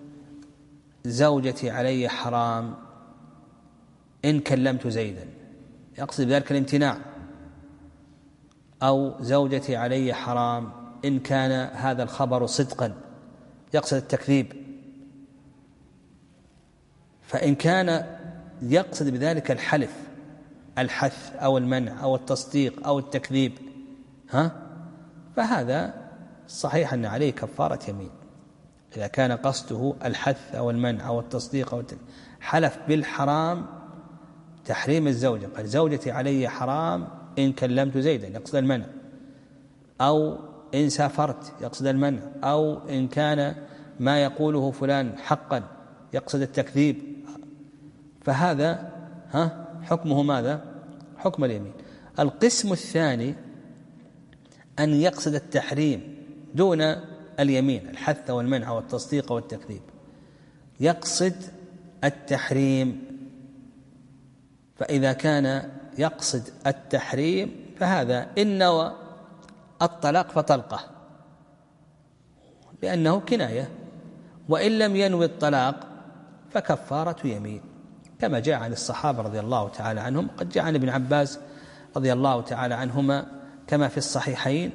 زوجتي علي حرام إن كلمت زيدا، يقصد بذلك الامتناع، أو زوجتي علي حرام إن كان هذا الخبر صدقا، يقصد التكذيب. فإن كان يقصد بذلك الحلف، الحث أو المنع أو التصديق أو التكذيب، ها فهذا صحيح أن عليه كفارة يمين إذا كان قصده الحث أو المنع أو التصديق أو التكذيب. حلف بالحرام تحريم الزوجة، قال زوجتي علي حرام إن كلمت زيدا، يقصد المنع، أو إن سافرت يقصد المنع، أو إن كان ما يقوله فلان حقا يقصد التكذيب، فهذا ها حكمه ماذا؟ حكم اليمين. القسم الثاني أن يقصد التحريم دون اليمين، الحث والمنع والتصديق والتكذيب، يقصد التحريم. فإذا كان يقصد التحريم فهذا إن نوى الطلاق فطلقه لأنه كناية، وإن لم ينوي الطلاق فكفارة يمين، كما جاء عن الصحابة رضي الله تعالى عنهم. قد جاء عن ابن عباس رضي الله تعالى عنهما كما في الصحيحين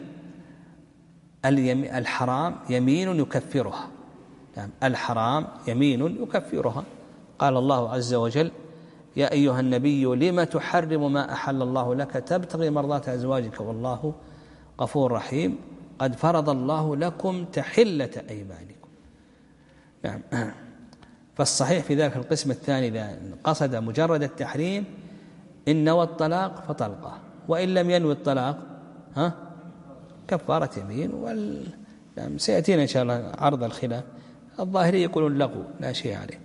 الحرام يمين يكفرها، يعني الحرام يمين يكفرها. قال الله عز وجل يا أيها النبي لما تحرم ما أحل الله لك تبتغي مرضات أزواجك والله غفور رحيم قد فرض الله لكم تحلة أيمانكم. نعم. فالصحيح في ذلك القسم الثاني إذا قصد مجرد التحريم إن نوى الطلاق فطلقه، وإن لم ينوي الطلاق ها كفارة يمين. وال... نعم سيأتينا إن شاء الله عرض الخلاف. الظاهري يقولون لغو لا شيء عليه،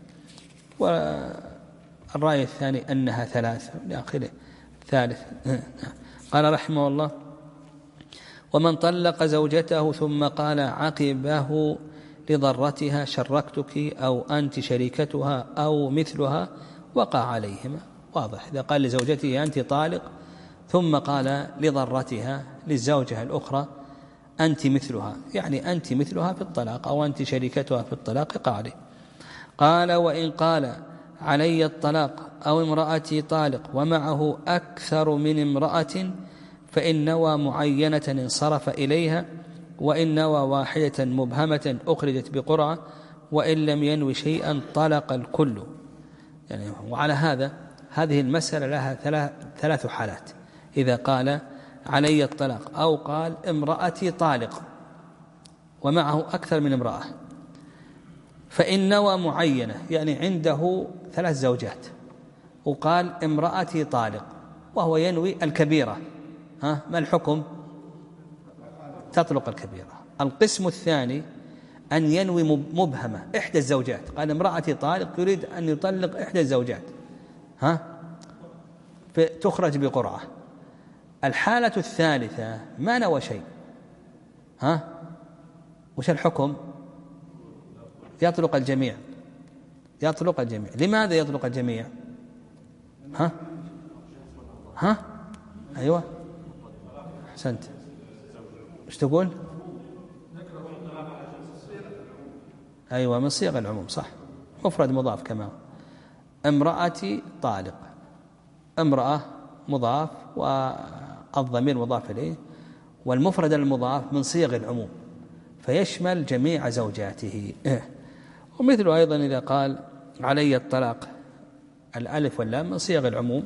والرأي الثاني أنها ثلاث لآخره ثالث. قال رحمه الله ومن طلق زوجته ثم قال عقبه لضرتها شركتك أو أنت شريكتها أو مثلها وقع عليهما. واضح، إذا قال لزوجته أنت طالق ثم قال لضرتها للزوجة الأخرى أنت مثلها، يعني أنت مثلها في الطلاق أو أنت شريكتها في الطلاق يقع عليه. قال وإن قال علي الطلاق أو امرأتي طالق ومعه أكثر من امرأة فإن نوى معينة انصرف إليها، وإن نوى واحدة مبهمة أخرجت بقرعة، وإن لم ينوي شيئا طلق الكل. يعني وعلى هذا هذه المسألة لها ثلاث حالات: إذا قال علي الطلاق أو قال امرأتي طالق ومعه أكثر من امرأة، فإن نوى معينة يعني عنده ثلاث زوجات وقال امرأتي طالق وهو ينوي الكبيرة، ها ما الحكم؟ تطلق الكبيرة. القسم الثاني أن ينوي مبهمة إحدى الزوجات، قال امرأتي طالق يريد أن يطلق إحدى الزوجات، ها تخرج بقرعة. الحالة الثالثة ما نوى شيء، ها وش الحكم؟ يطلق الجميع. يطلق الجميع. لماذا يطلق الجميع؟ ها ها أيوة أحسنت. ايش تقول؟ أيوة من صيغ العموم صح، مفرد مضاف كما امرأتي طالق، امرأة مضاف والضمير مضاف إليه، والمفرد المضاف من صيغ العموم فيشمل جميع زوجاته. ومثل أيضا إذا قال علي الطلاق، الألف واللام من صيغ العموم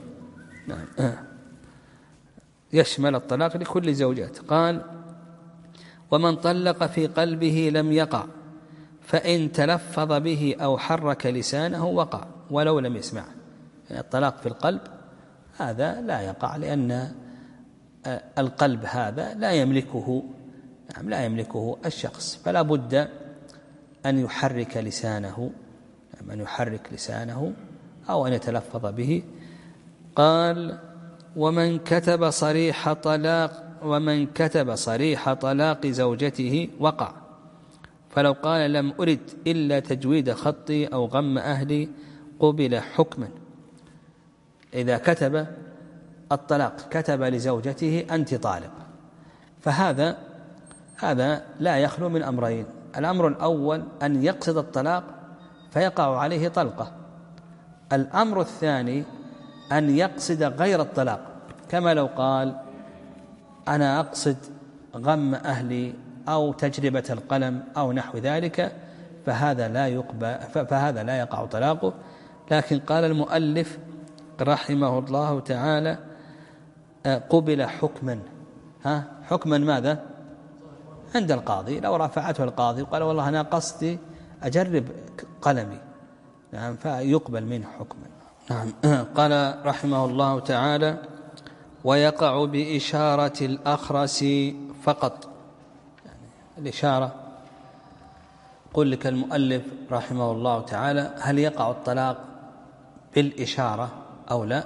يشمل الطلاق لكل زوجات. قال ومن طلق في قلبه لم يقع، فإن تلفظ به أو حرك لسانه وقع ولو لم يسمع. يعني الطلاق في القلب هذا لا يقع، لأن القلب هذا لا يملكه لا يملكه الشخص، فلا بد أن يحرك لسانه أن يحرك لسانه أو أن يتلفظ به. قال ومن كتب صريح طلاق ومن كتب صريح طلاق زوجته وقع، فلو قال لم أرد إلا تجويد خطي أو غم أهلي قبل حكما. إذا كتب الطلاق كتب لزوجته أنت طالق، فهذا هذا لا يخلو من أمرين: الأمر الأول أن يقصد الطلاق فيقع عليه طلقة، الأمر الثاني أن يقصد غير الطلاق، كما لو قال أنا أقصد غم أهلي أو تجربة القلم أو نحو ذلك، فهذا لا يقبل فهذا لا يقع طلاقه. لكن قال المؤلف رحمه الله تعالى قبل حكما. ها حكما ماذا؟ عند القاضي، لو رفعته القاضي وقال والله أنا قصدي أجرب قلمي، نعم فيقبل منه حكما. نعم. قال رحمه الله تعالى ويقع بإشارة الأخرس فقط. يعني الإشارة قل لك المؤلف رحمه الله تعالى هل يقع الطلاق بالإشارة أو لا،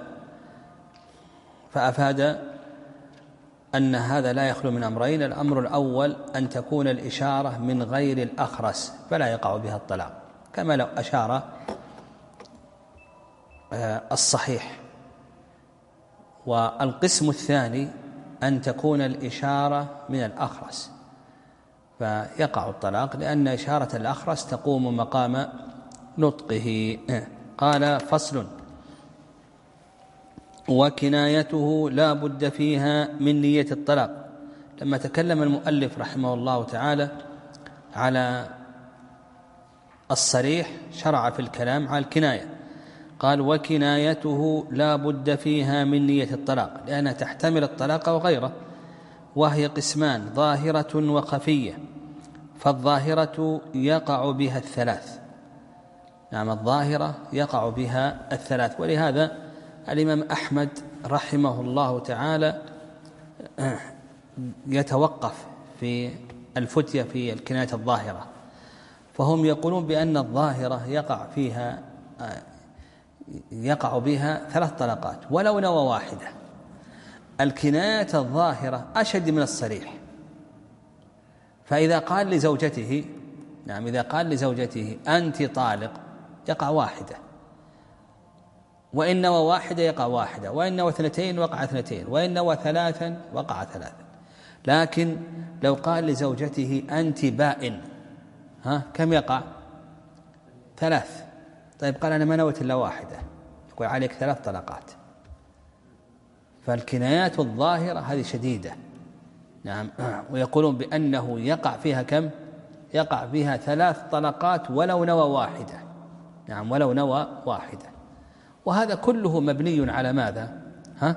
فأفاد أن هذا لا يخلو من أمرين: الأمر الأول أن تكون الإشارة من غير الأخرس فلا يقع بها الطلاق، كما لو أشار الصحيح. والقسم الثاني أن تكون الإشارة من الأخرس فيقع الطلاق، لأن إشارة الأخرس تقوم مقام نطقه. قال فصل وكنايته لا بد فيها من نية الطلاق. لما تكلم المؤلف رحمه الله تعالى على الصريح شرع في الكلام على الكناية، قال وكنايته لا بد فيها من نية الطلاق، لأنها تحتمل الطلاق وغيره، وهي قسمان: ظاهرة وخفية. فالظاهرة يقع بها الثلاث، نعم الظاهرة يقع بها الثلاث. ولهذا الإمام أحمد رحمه الله تعالى يتوقف في الفتية في الكناية الظاهرة، فهم يقولون بأن الظاهرة يقع فيها يقع بها ثلاث طلقات ولو نوى واحدة. الكناية الظاهرة أشد من الصريح، فإذا قال لزوجته نعم إذا قال لزوجته أنت طالق يقع واحدة، وإن نوى واحدة يقع واحدة، وإن نوى اثنتين وقع اثنتين، وإن نوى ثلاثا وقع ثلاثا. لكن لو قال لزوجته أنت بائن، ها كم يقع؟ ثلاث. طيب قال أنا ما نويت إلا واحدة، يقول عليك ثلاث طلقات. فالكنايات الظاهرة هذه شديدة، نعم. ويقولون بأنه يقع فيها كم؟ يقع فيها ثلاث طلقات ولو نوى واحدة، نعم، ولو نوى واحدة. وهذا كله مبني على ماذا؟ ها؟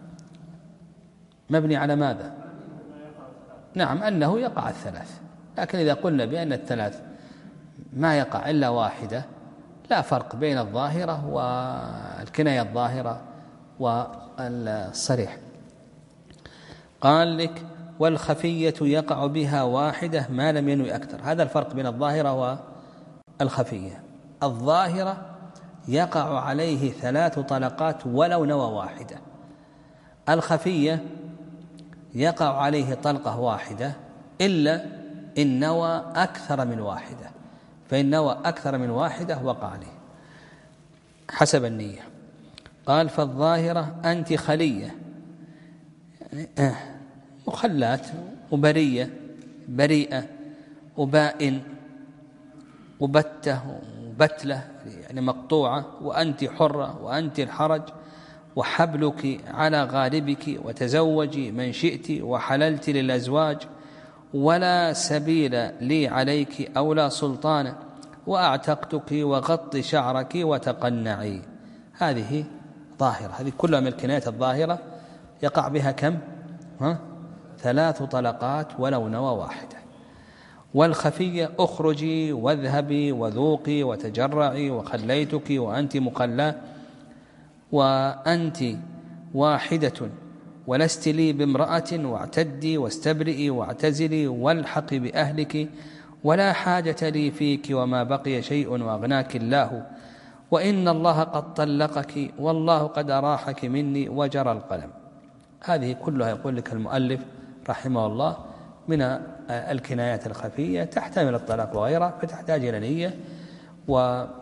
مبني على ماذا؟ نعم، أنه يقع الثلاث. لكن إذا قلنا بأن الثلاث ما يقع إلا واحدة، لا فرق بين الظاهرة والكناية الظاهرة والصريح. قال لك والخفية يقع بها واحدة ما لم ينوي أكثر. هذا الفرق بين الظاهرة والخفية. الظاهرة يقع عليه ثلاث طلقات ولو نوى واحدة. الخفية يقع عليه طلقة واحدة إلا إن نوى أكثر من واحدة، فإن نوى أكثر من واحدة وقع عليه حسب النية. قال فالظاهرة أنت خلية، يعني مخلات وبرية، بريئة وبائن وبتة وبتلة، يعني مقطوعة، وأنت حرة وأنت الحرج، وحبلك على غالبك، وتزوجي من شئت، وحللت للأزواج، ولا سبيل لي عليك أو لا سلطان، وأعتقتك وغط شعرك وتقنعي. هذه ظاهرة، هذه كلها من الكنايات الظاهرة يقع بها كم؟ ها؟ ثلاث طلقات ولو نوى واحدة. والخفية أخرجي واذهبي وذوقي وتجرعي، وخليتك وأنت مخلاه، وأنت واحدة ولست لي بامرأة، واعتدي واستبرئي واعتزلي والحقي بأهلك، ولا حاجة لي فيك وما بقي شيء وأغناك الله، وإن الله قد طلقك والله قد أراحك مني وجرى القلم. هذه كلها يقول لك المؤلف رحمه الله من الكنايات الخفية تحتمل الطلاق وغيره، فتحتاج إلى نية، وإن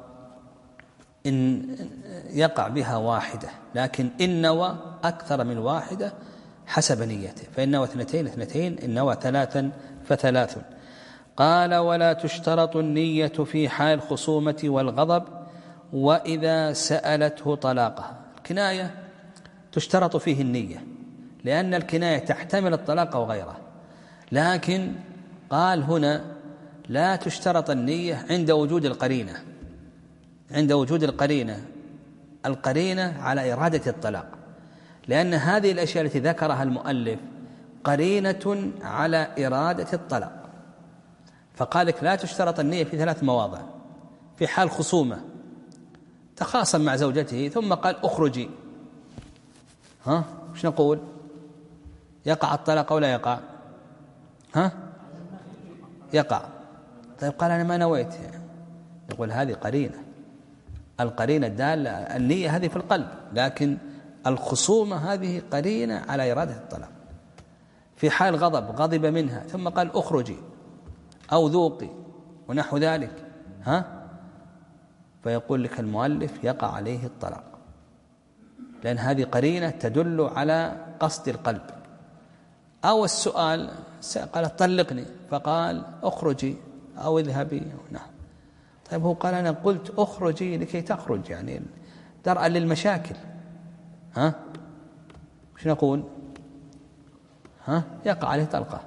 يقع بها واحدة، لكن إن نوى أكثر من واحدة حسب نيته، فإن نوى اثنتين اثنتين، إن نوى ثلاثا فثلاث. قال ولا تشترط النية في حال الخصومة والغضب وإذا سألته طلاقها. الكناية تشترط فيه النية، لأن الكناية تحتمل الطلاق وغيره، لكن قال هنا لا تشترط النية عند وجود القرينة. عند وجود القرينة، القرينة على إرادة الطلاق، لأن هذه الأشياء التي ذكرها المؤلف قرينة على إرادة الطلاق. فقال لك لا تشترط النية في ثلاث مواضع. في حال خصومة، تخاصم مع زوجته ثم قال أخرجي، ها وش نقول؟ يقع الطلاق أو لا يقع؟ ها يقع. طيب قال أنا ما نويت، نقول هذه قرينة، القرينة الدالة، النية هذه في القلب، لكن الخصومة هذه قرينة على إرادة الطلاق. في حال غضب، غضب منها ثم قال أخرجي أو ذوقي ونحو ذلك، ها فيقول لك المؤلف يقع عليه الطلاق، لأن هذه قرينة تدل على قصد القلب. أو السؤال، قال طلقني فقال أخرجي أو اذهبي، نعم. طيب هو قال أنا قلت أخرجي لكي تخرج، يعني درءا للمشاكل، ها مش نقول؟ ها يقع عليه طلقة،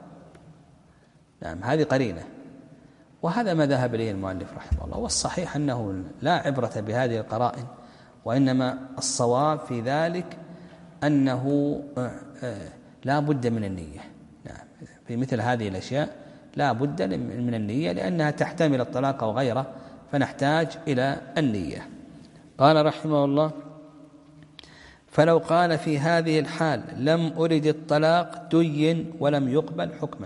نعم، هذه قرينة. وهذا ما ذهب إليه المؤلف رحمه الله، والصحيح أنه لا عبرة بهذه القرائن، وإنما الصواب في ذلك أنه لا بد من النية، نعم، في مثل هذه الأشياء لا بد من النية، لأنها تحتمل الطلاق وغيره، فنحتاج إلى النية. قال رحمه الله فلو قال في هذه الحال لم أرد الطلاق دين ولم يقبل حكما.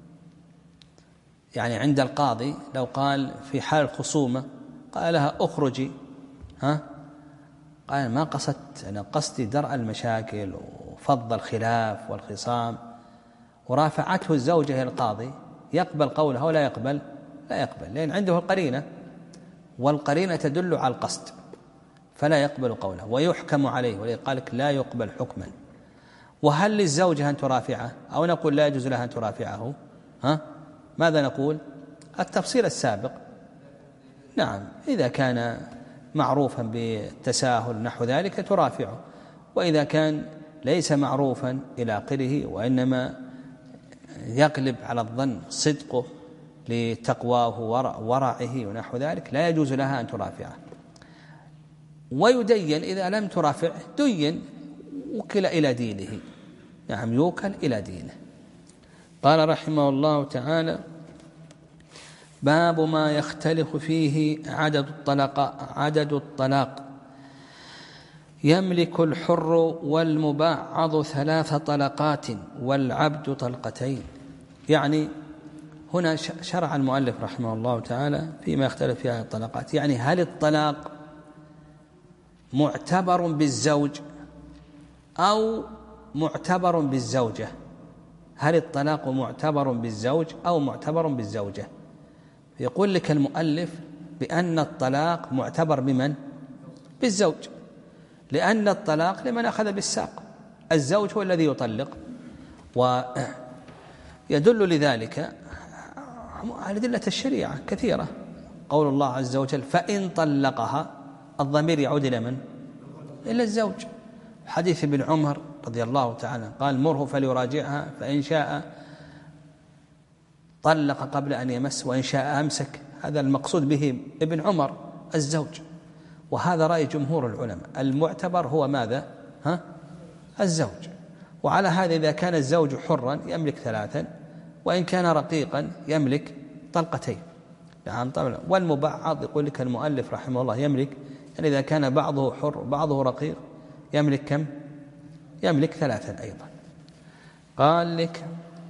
يعني عند القاضي لو قال في حال الخصومة قال لها أخرجي، ها قال ما قصدت، أنا قصدي درء المشاكل وفض الخلاف والخصام، ورافعته الزوجة إلى القاضي، يقبل قولها ولا يقبل؟ لا يقبل، لأن عنده القرينة، والقرينة تدل على القصد، فلا يقبل قوله ويحكم عليه، ولذلك لا يقبل حكما. وهل للزوجة أن ترافعه؟ أو نقول لا يجوز لها أن ترافعه؟ ها ماذا نقول؟ التفصيل السابق. نعم، إذا كان معروفا بالتساهل نحو ذلك ترافعه، وإذا كان ليس معروفا إلى آخره وإنما يغلب على الظن صدقه لتقواه ورعه ونحو ذلك لا يجوز لها أن ترافعه. ويدين إذا لم ترافعه دين وكل إلى دينه. نعم، يوكل إلى دينه. قال رحمه الله تعالى: باب ما يختلف فيه عدد الطلاق عدد الطلاق يملك الحر والمبعض ثلاث طلقات والعبد طلقتين. يعني هنا شرع المؤلف رحمه الله تعالى فيما يختلف فيه الطلقات، يعني هل الطلاق معتبر بالزوج أو معتبر بالزوجة؟ هل الطلاق معتبر بالزوج أو معتبر بالزوجة؟ يقول لك المؤلف بأن الطلاق معتبر بمن؟ بالزوج، لأن الطلاق لمن أخذ بالساق، الزوج هو الذي يطلق. ويدل لذلك على أدلة الشريعة كثيرة، قول الله عز وجل: فإن طلقها، الضمير يعود إلى من؟ إلى الزوج. حديث ابن عمر رضي الله تعالى قال: مره فليراجعها فإن شاء طلق قبل أن يمس وإن شاء أمسك. هذا المقصود به ابن عمر الزوج، وهذا رأي جمهور العلماء، المعتبر هو ماذا؟ ها؟ الزوج. وعلى هذا إذا كان الزوج حرا يملك ثلاثا، وإن كان رقيقا يملك طلقتين. نعم طبعا. والمبعض يقول لك المؤلف رحمه الله يملك، يعني إذا كان بعضه حر بعضه رقيق يملك كم؟ يملك ثلاثا أيضا. قال لك: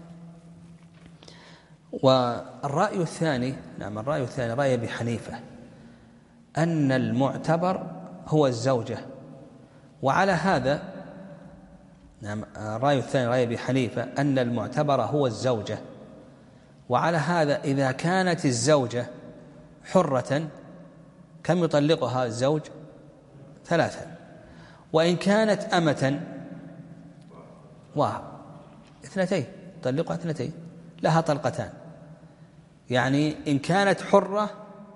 والرأي الثاني، نعم الرأي الثاني رأي أبي حنيفة، أن المعتبر هو الزوجة. وعلى هذا نعم الرأي الثاني رأي أبي حنيفة أن المعتبر هو الزوجة. وعلى هذا إذا كانت الزوجة حرة كم يطلقها الزوج؟ ثلاثا. وإن كانت أمة واحد اثنتين يطلقها اثنتين، لها طلقتان. يعني إن كانت حرة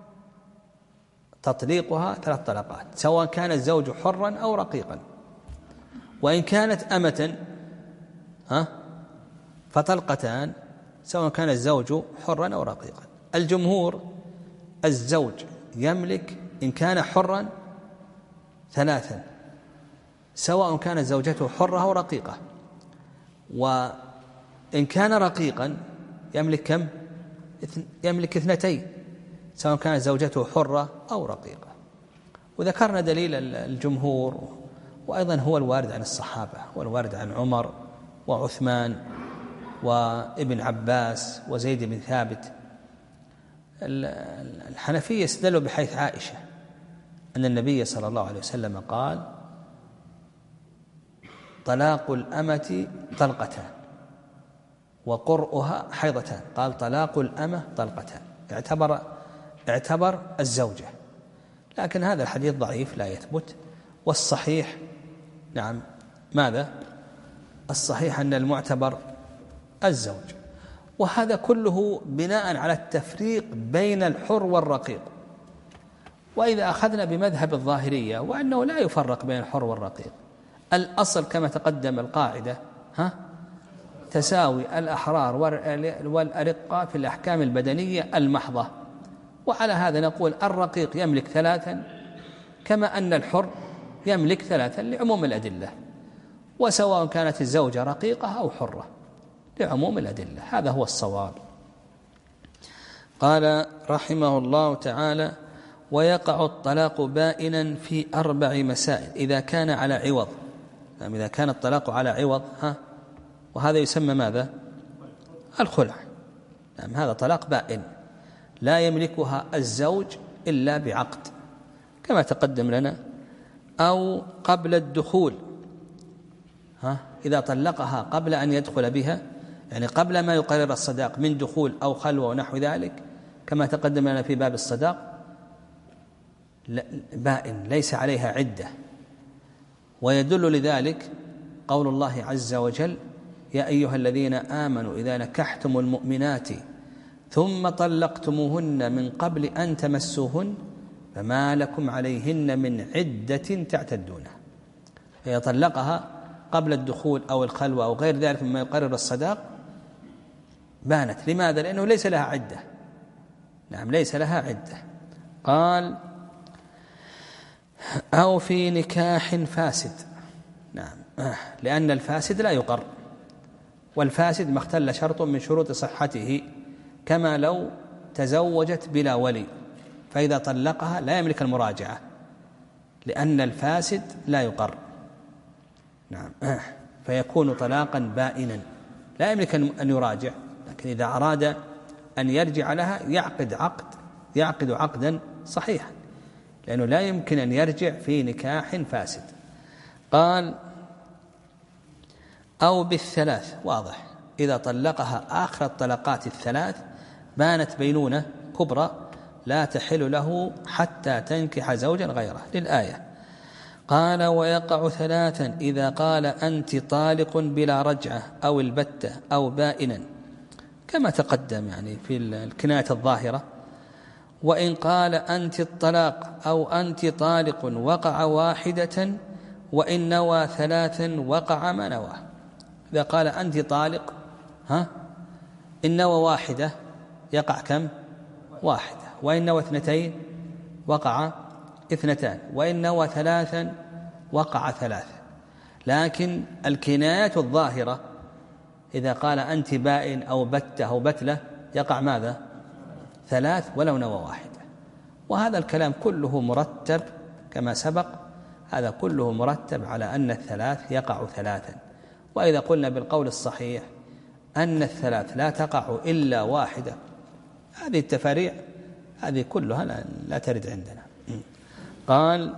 تطليقها ثلاث طلقات، سواء كان الزوج حرا أو رقيقا. وإن كانت أمة ها فطلقتان، سواء كان الزوج حرا أو رقيقا. الجمهور الزوج يملك إن كان حرا ثلاثا، سواء كانت زوجته حرة أو رقيقة. وإن كان رقيقا يملك كم؟ يملك اثنتين، سواء كانت زوجته حرة أو رقيقة. وذكرنا دليل الجمهور، وأيضا هو الوارد عن الصحابة، والوارد عن عمر وعثمان وابن عباس وزيد بن ثابت. الحنفية استدلوا بحيث عائشة أن النبي صلى الله عليه وسلم قال: طلاق الأمة طلقتان وقرؤها حيضتان. قال: طلاق الأمة طلقتان، اعتبر اعتبر الزوجة. لكن هذا الحديث ضعيف لا يثبت. والصحيح نعم ماذا؟ الصحيح أن المعتبر الزوج. وهذا كله بناء على التفريق بين الحر والرقيق. وإذا أخذنا بمذهب الظاهرية وأنه لا يفرق بين الحر والرقيق، الأصل كما تقدم القاعدة ها تساوي الأحرار والأرقة في الأحكام البدنية المحضة. وعلى هذا نقول الرقيق يملك ثلاثا كما أن الحر يملك ثلاثا لعموم الأدلة، وسواء كانت الزوجة رقيقة أو حرة لعموم الأدلة. هذا هو الصواب. قال رحمه الله تعالى: ويقع الطلاق بائنا في أربع مسائل إذا كان على عوض. يعني إذا كان الطلاق على عوض ها وهذا يسمى ماذا؟ الخلع. يعني هذا طلاق بائن لا يملكها الزوج إلا بعقد كما تقدم لنا، أو قبل الدخول ها إذا طلقها قبل أن يدخل بها، يعني قبل ما يقرر الصداق من دخول أو خلوة ونحو ذلك كما تقدم لنا في باب الصداق، بائن ليس عليها عدة. ويدل لذلك قول الله عز وجل: يا أيها الذين آمنوا إذا نكحتم المؤمنات ثم طلقتموهن من قبل أن تمسوهن فما لكم عليهن من عدة تعتدونها. هي طلقها قبل الدخول أو الخلوة أو غير ذلك مما يقرر الصداق بانت. لماذا؟ لأنه ليس لها عدة. نعم ليس لها عدة. قال أو في نكاح فاسد. نعم لأن الفاسد لا يقر، والفاسد ما اختل شرط من شروط صحته، كما لو تزوجت بلا ولي فإذا طلقها لا يملك المراجعة لأن الفاسد لا يقر. نعم فيكون طلاقا بائنا لا يملك أن يراجع، لكن إذا أراد أن يرجع لها يعقد عقد يعقد عقدا صحيحا، لأنه لا يمكن أن يرجع في نكاح فاسد. قال أو بالثلاث. واضح، إذا طلقها آخر الطلقات الثلاث بانت بينونة كبرى لا تحل له حتى تنكح زوجا غيره للآية. قال ويقع ثلاثا إذا قال أنت طالق بلا رجعة أو البتة أو بائنا، كما تقدم يعني في الكناية الظاهرة. وإن قال أنت الطلاق أو أنت طالق وقع واحدة، وإن نوى ثلاثا وقع ما نوى. إذا قال أنت طالق ها إن نوى واحدة يقع كم؟ واحدة. وإن نوى اثنتين وقع اثنتان. وإن نوى ثلاثا وقع ثلاثة. لكن الكنايات الظاهرة إذا قال أنت بائن أو بتة أو بتلة يقع ماذا؟ ثلاث ولو نوى واحدة. وهذا الكلام كله مرتب كما سبق، هذا كله مرتب على أن الثلاث يقع ثلاثا. وإذا قلنا بالقول الصحيح أن الثلاث لا تقع إلا واحدة، هذه التفاريع هذه كلها لا ترد عندنا. قال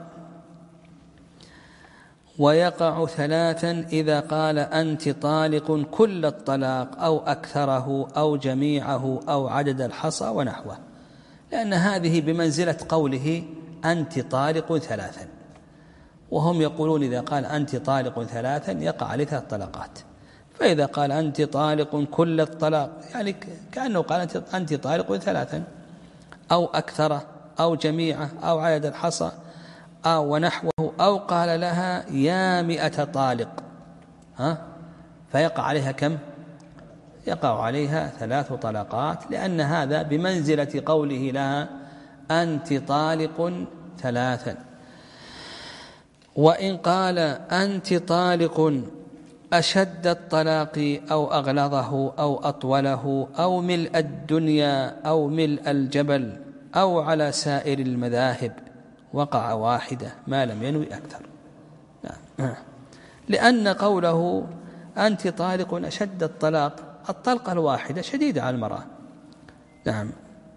ويقع ثلاثا إذا قال أنت طالق كل الطلاق أو أكثره أو جميعه أو عدد الحصى ونحوه، لأن هذه بمنزلة قوله أنت طالق ثلاثا، وهم يقولون إذا قال أنت طالق ثلاثا يقع عليه ثلاث طلقات. فإذا قال أنت طالق كل الطلاق يعني كأنه قال أنت طالق ثلاثا أو أكثره أو جميعه أو عدد الحصى أو ونحوه، أو قال لها يا مئة طالق ها فيقع عليها كم؟ يقع عليها ثلاث طلقات، لأن هذا بمنزلة قوله لها أنت طالق ثلاثا. وإن قال أنت طالق أشد الطلاق أو أغلظه أو أطوله أو ملء الدنيا أو ملء الجبل أو على سائر المذاهب وقع واحدة ما لم ينوي أكثر. نعم. لأن قوله أنت طالق أشد الطلاق، الطلقة الواحدة شديدة على المرأة. نعم.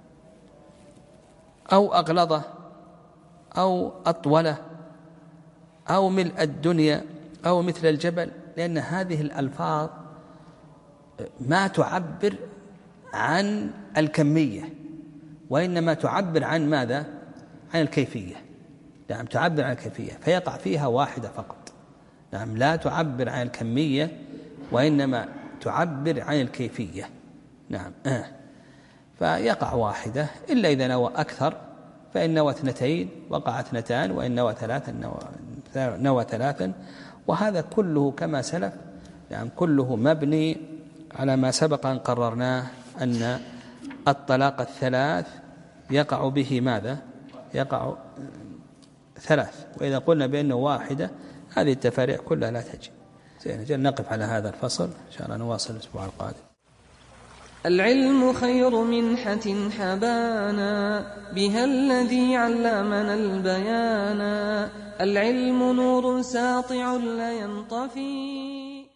أو أغلظه أو أطوله أو ملء الدنيا أو مثل الجبل، لأن هذه الألفاظ ما تعبر عن الكمية وإنما تعبر عن ماذا؟ عن الكيفية. نعم تعبر عن الكيفية فيقع فيها واحدة فقط. نعم لا تعبر عن الكمية وإنما تعبر عن الكيفية. نعم آه. فيقع واحدة إلا إذا نوى أكثر، فإن نوى اثنتين وقع اثنتان، وإن نوى ثلاثا نوى, نوى ثلاثا. وهذا كله كما سلف يعني كله مبني على ما سبق أن قررناه أن الطلاق الثلاث يقع به ماذا؟ يقع ثلاث. وإذا قلنا بأنه واحدة هذه التفاريع كلها لا تجي. زين نقف على هذا الفصل إن شاء الله، نواصل الأسبوع القادم.
العلم خير منحة حبانا بها الذي علمنا البيانا، العلم نور ساطع لا ينطفي.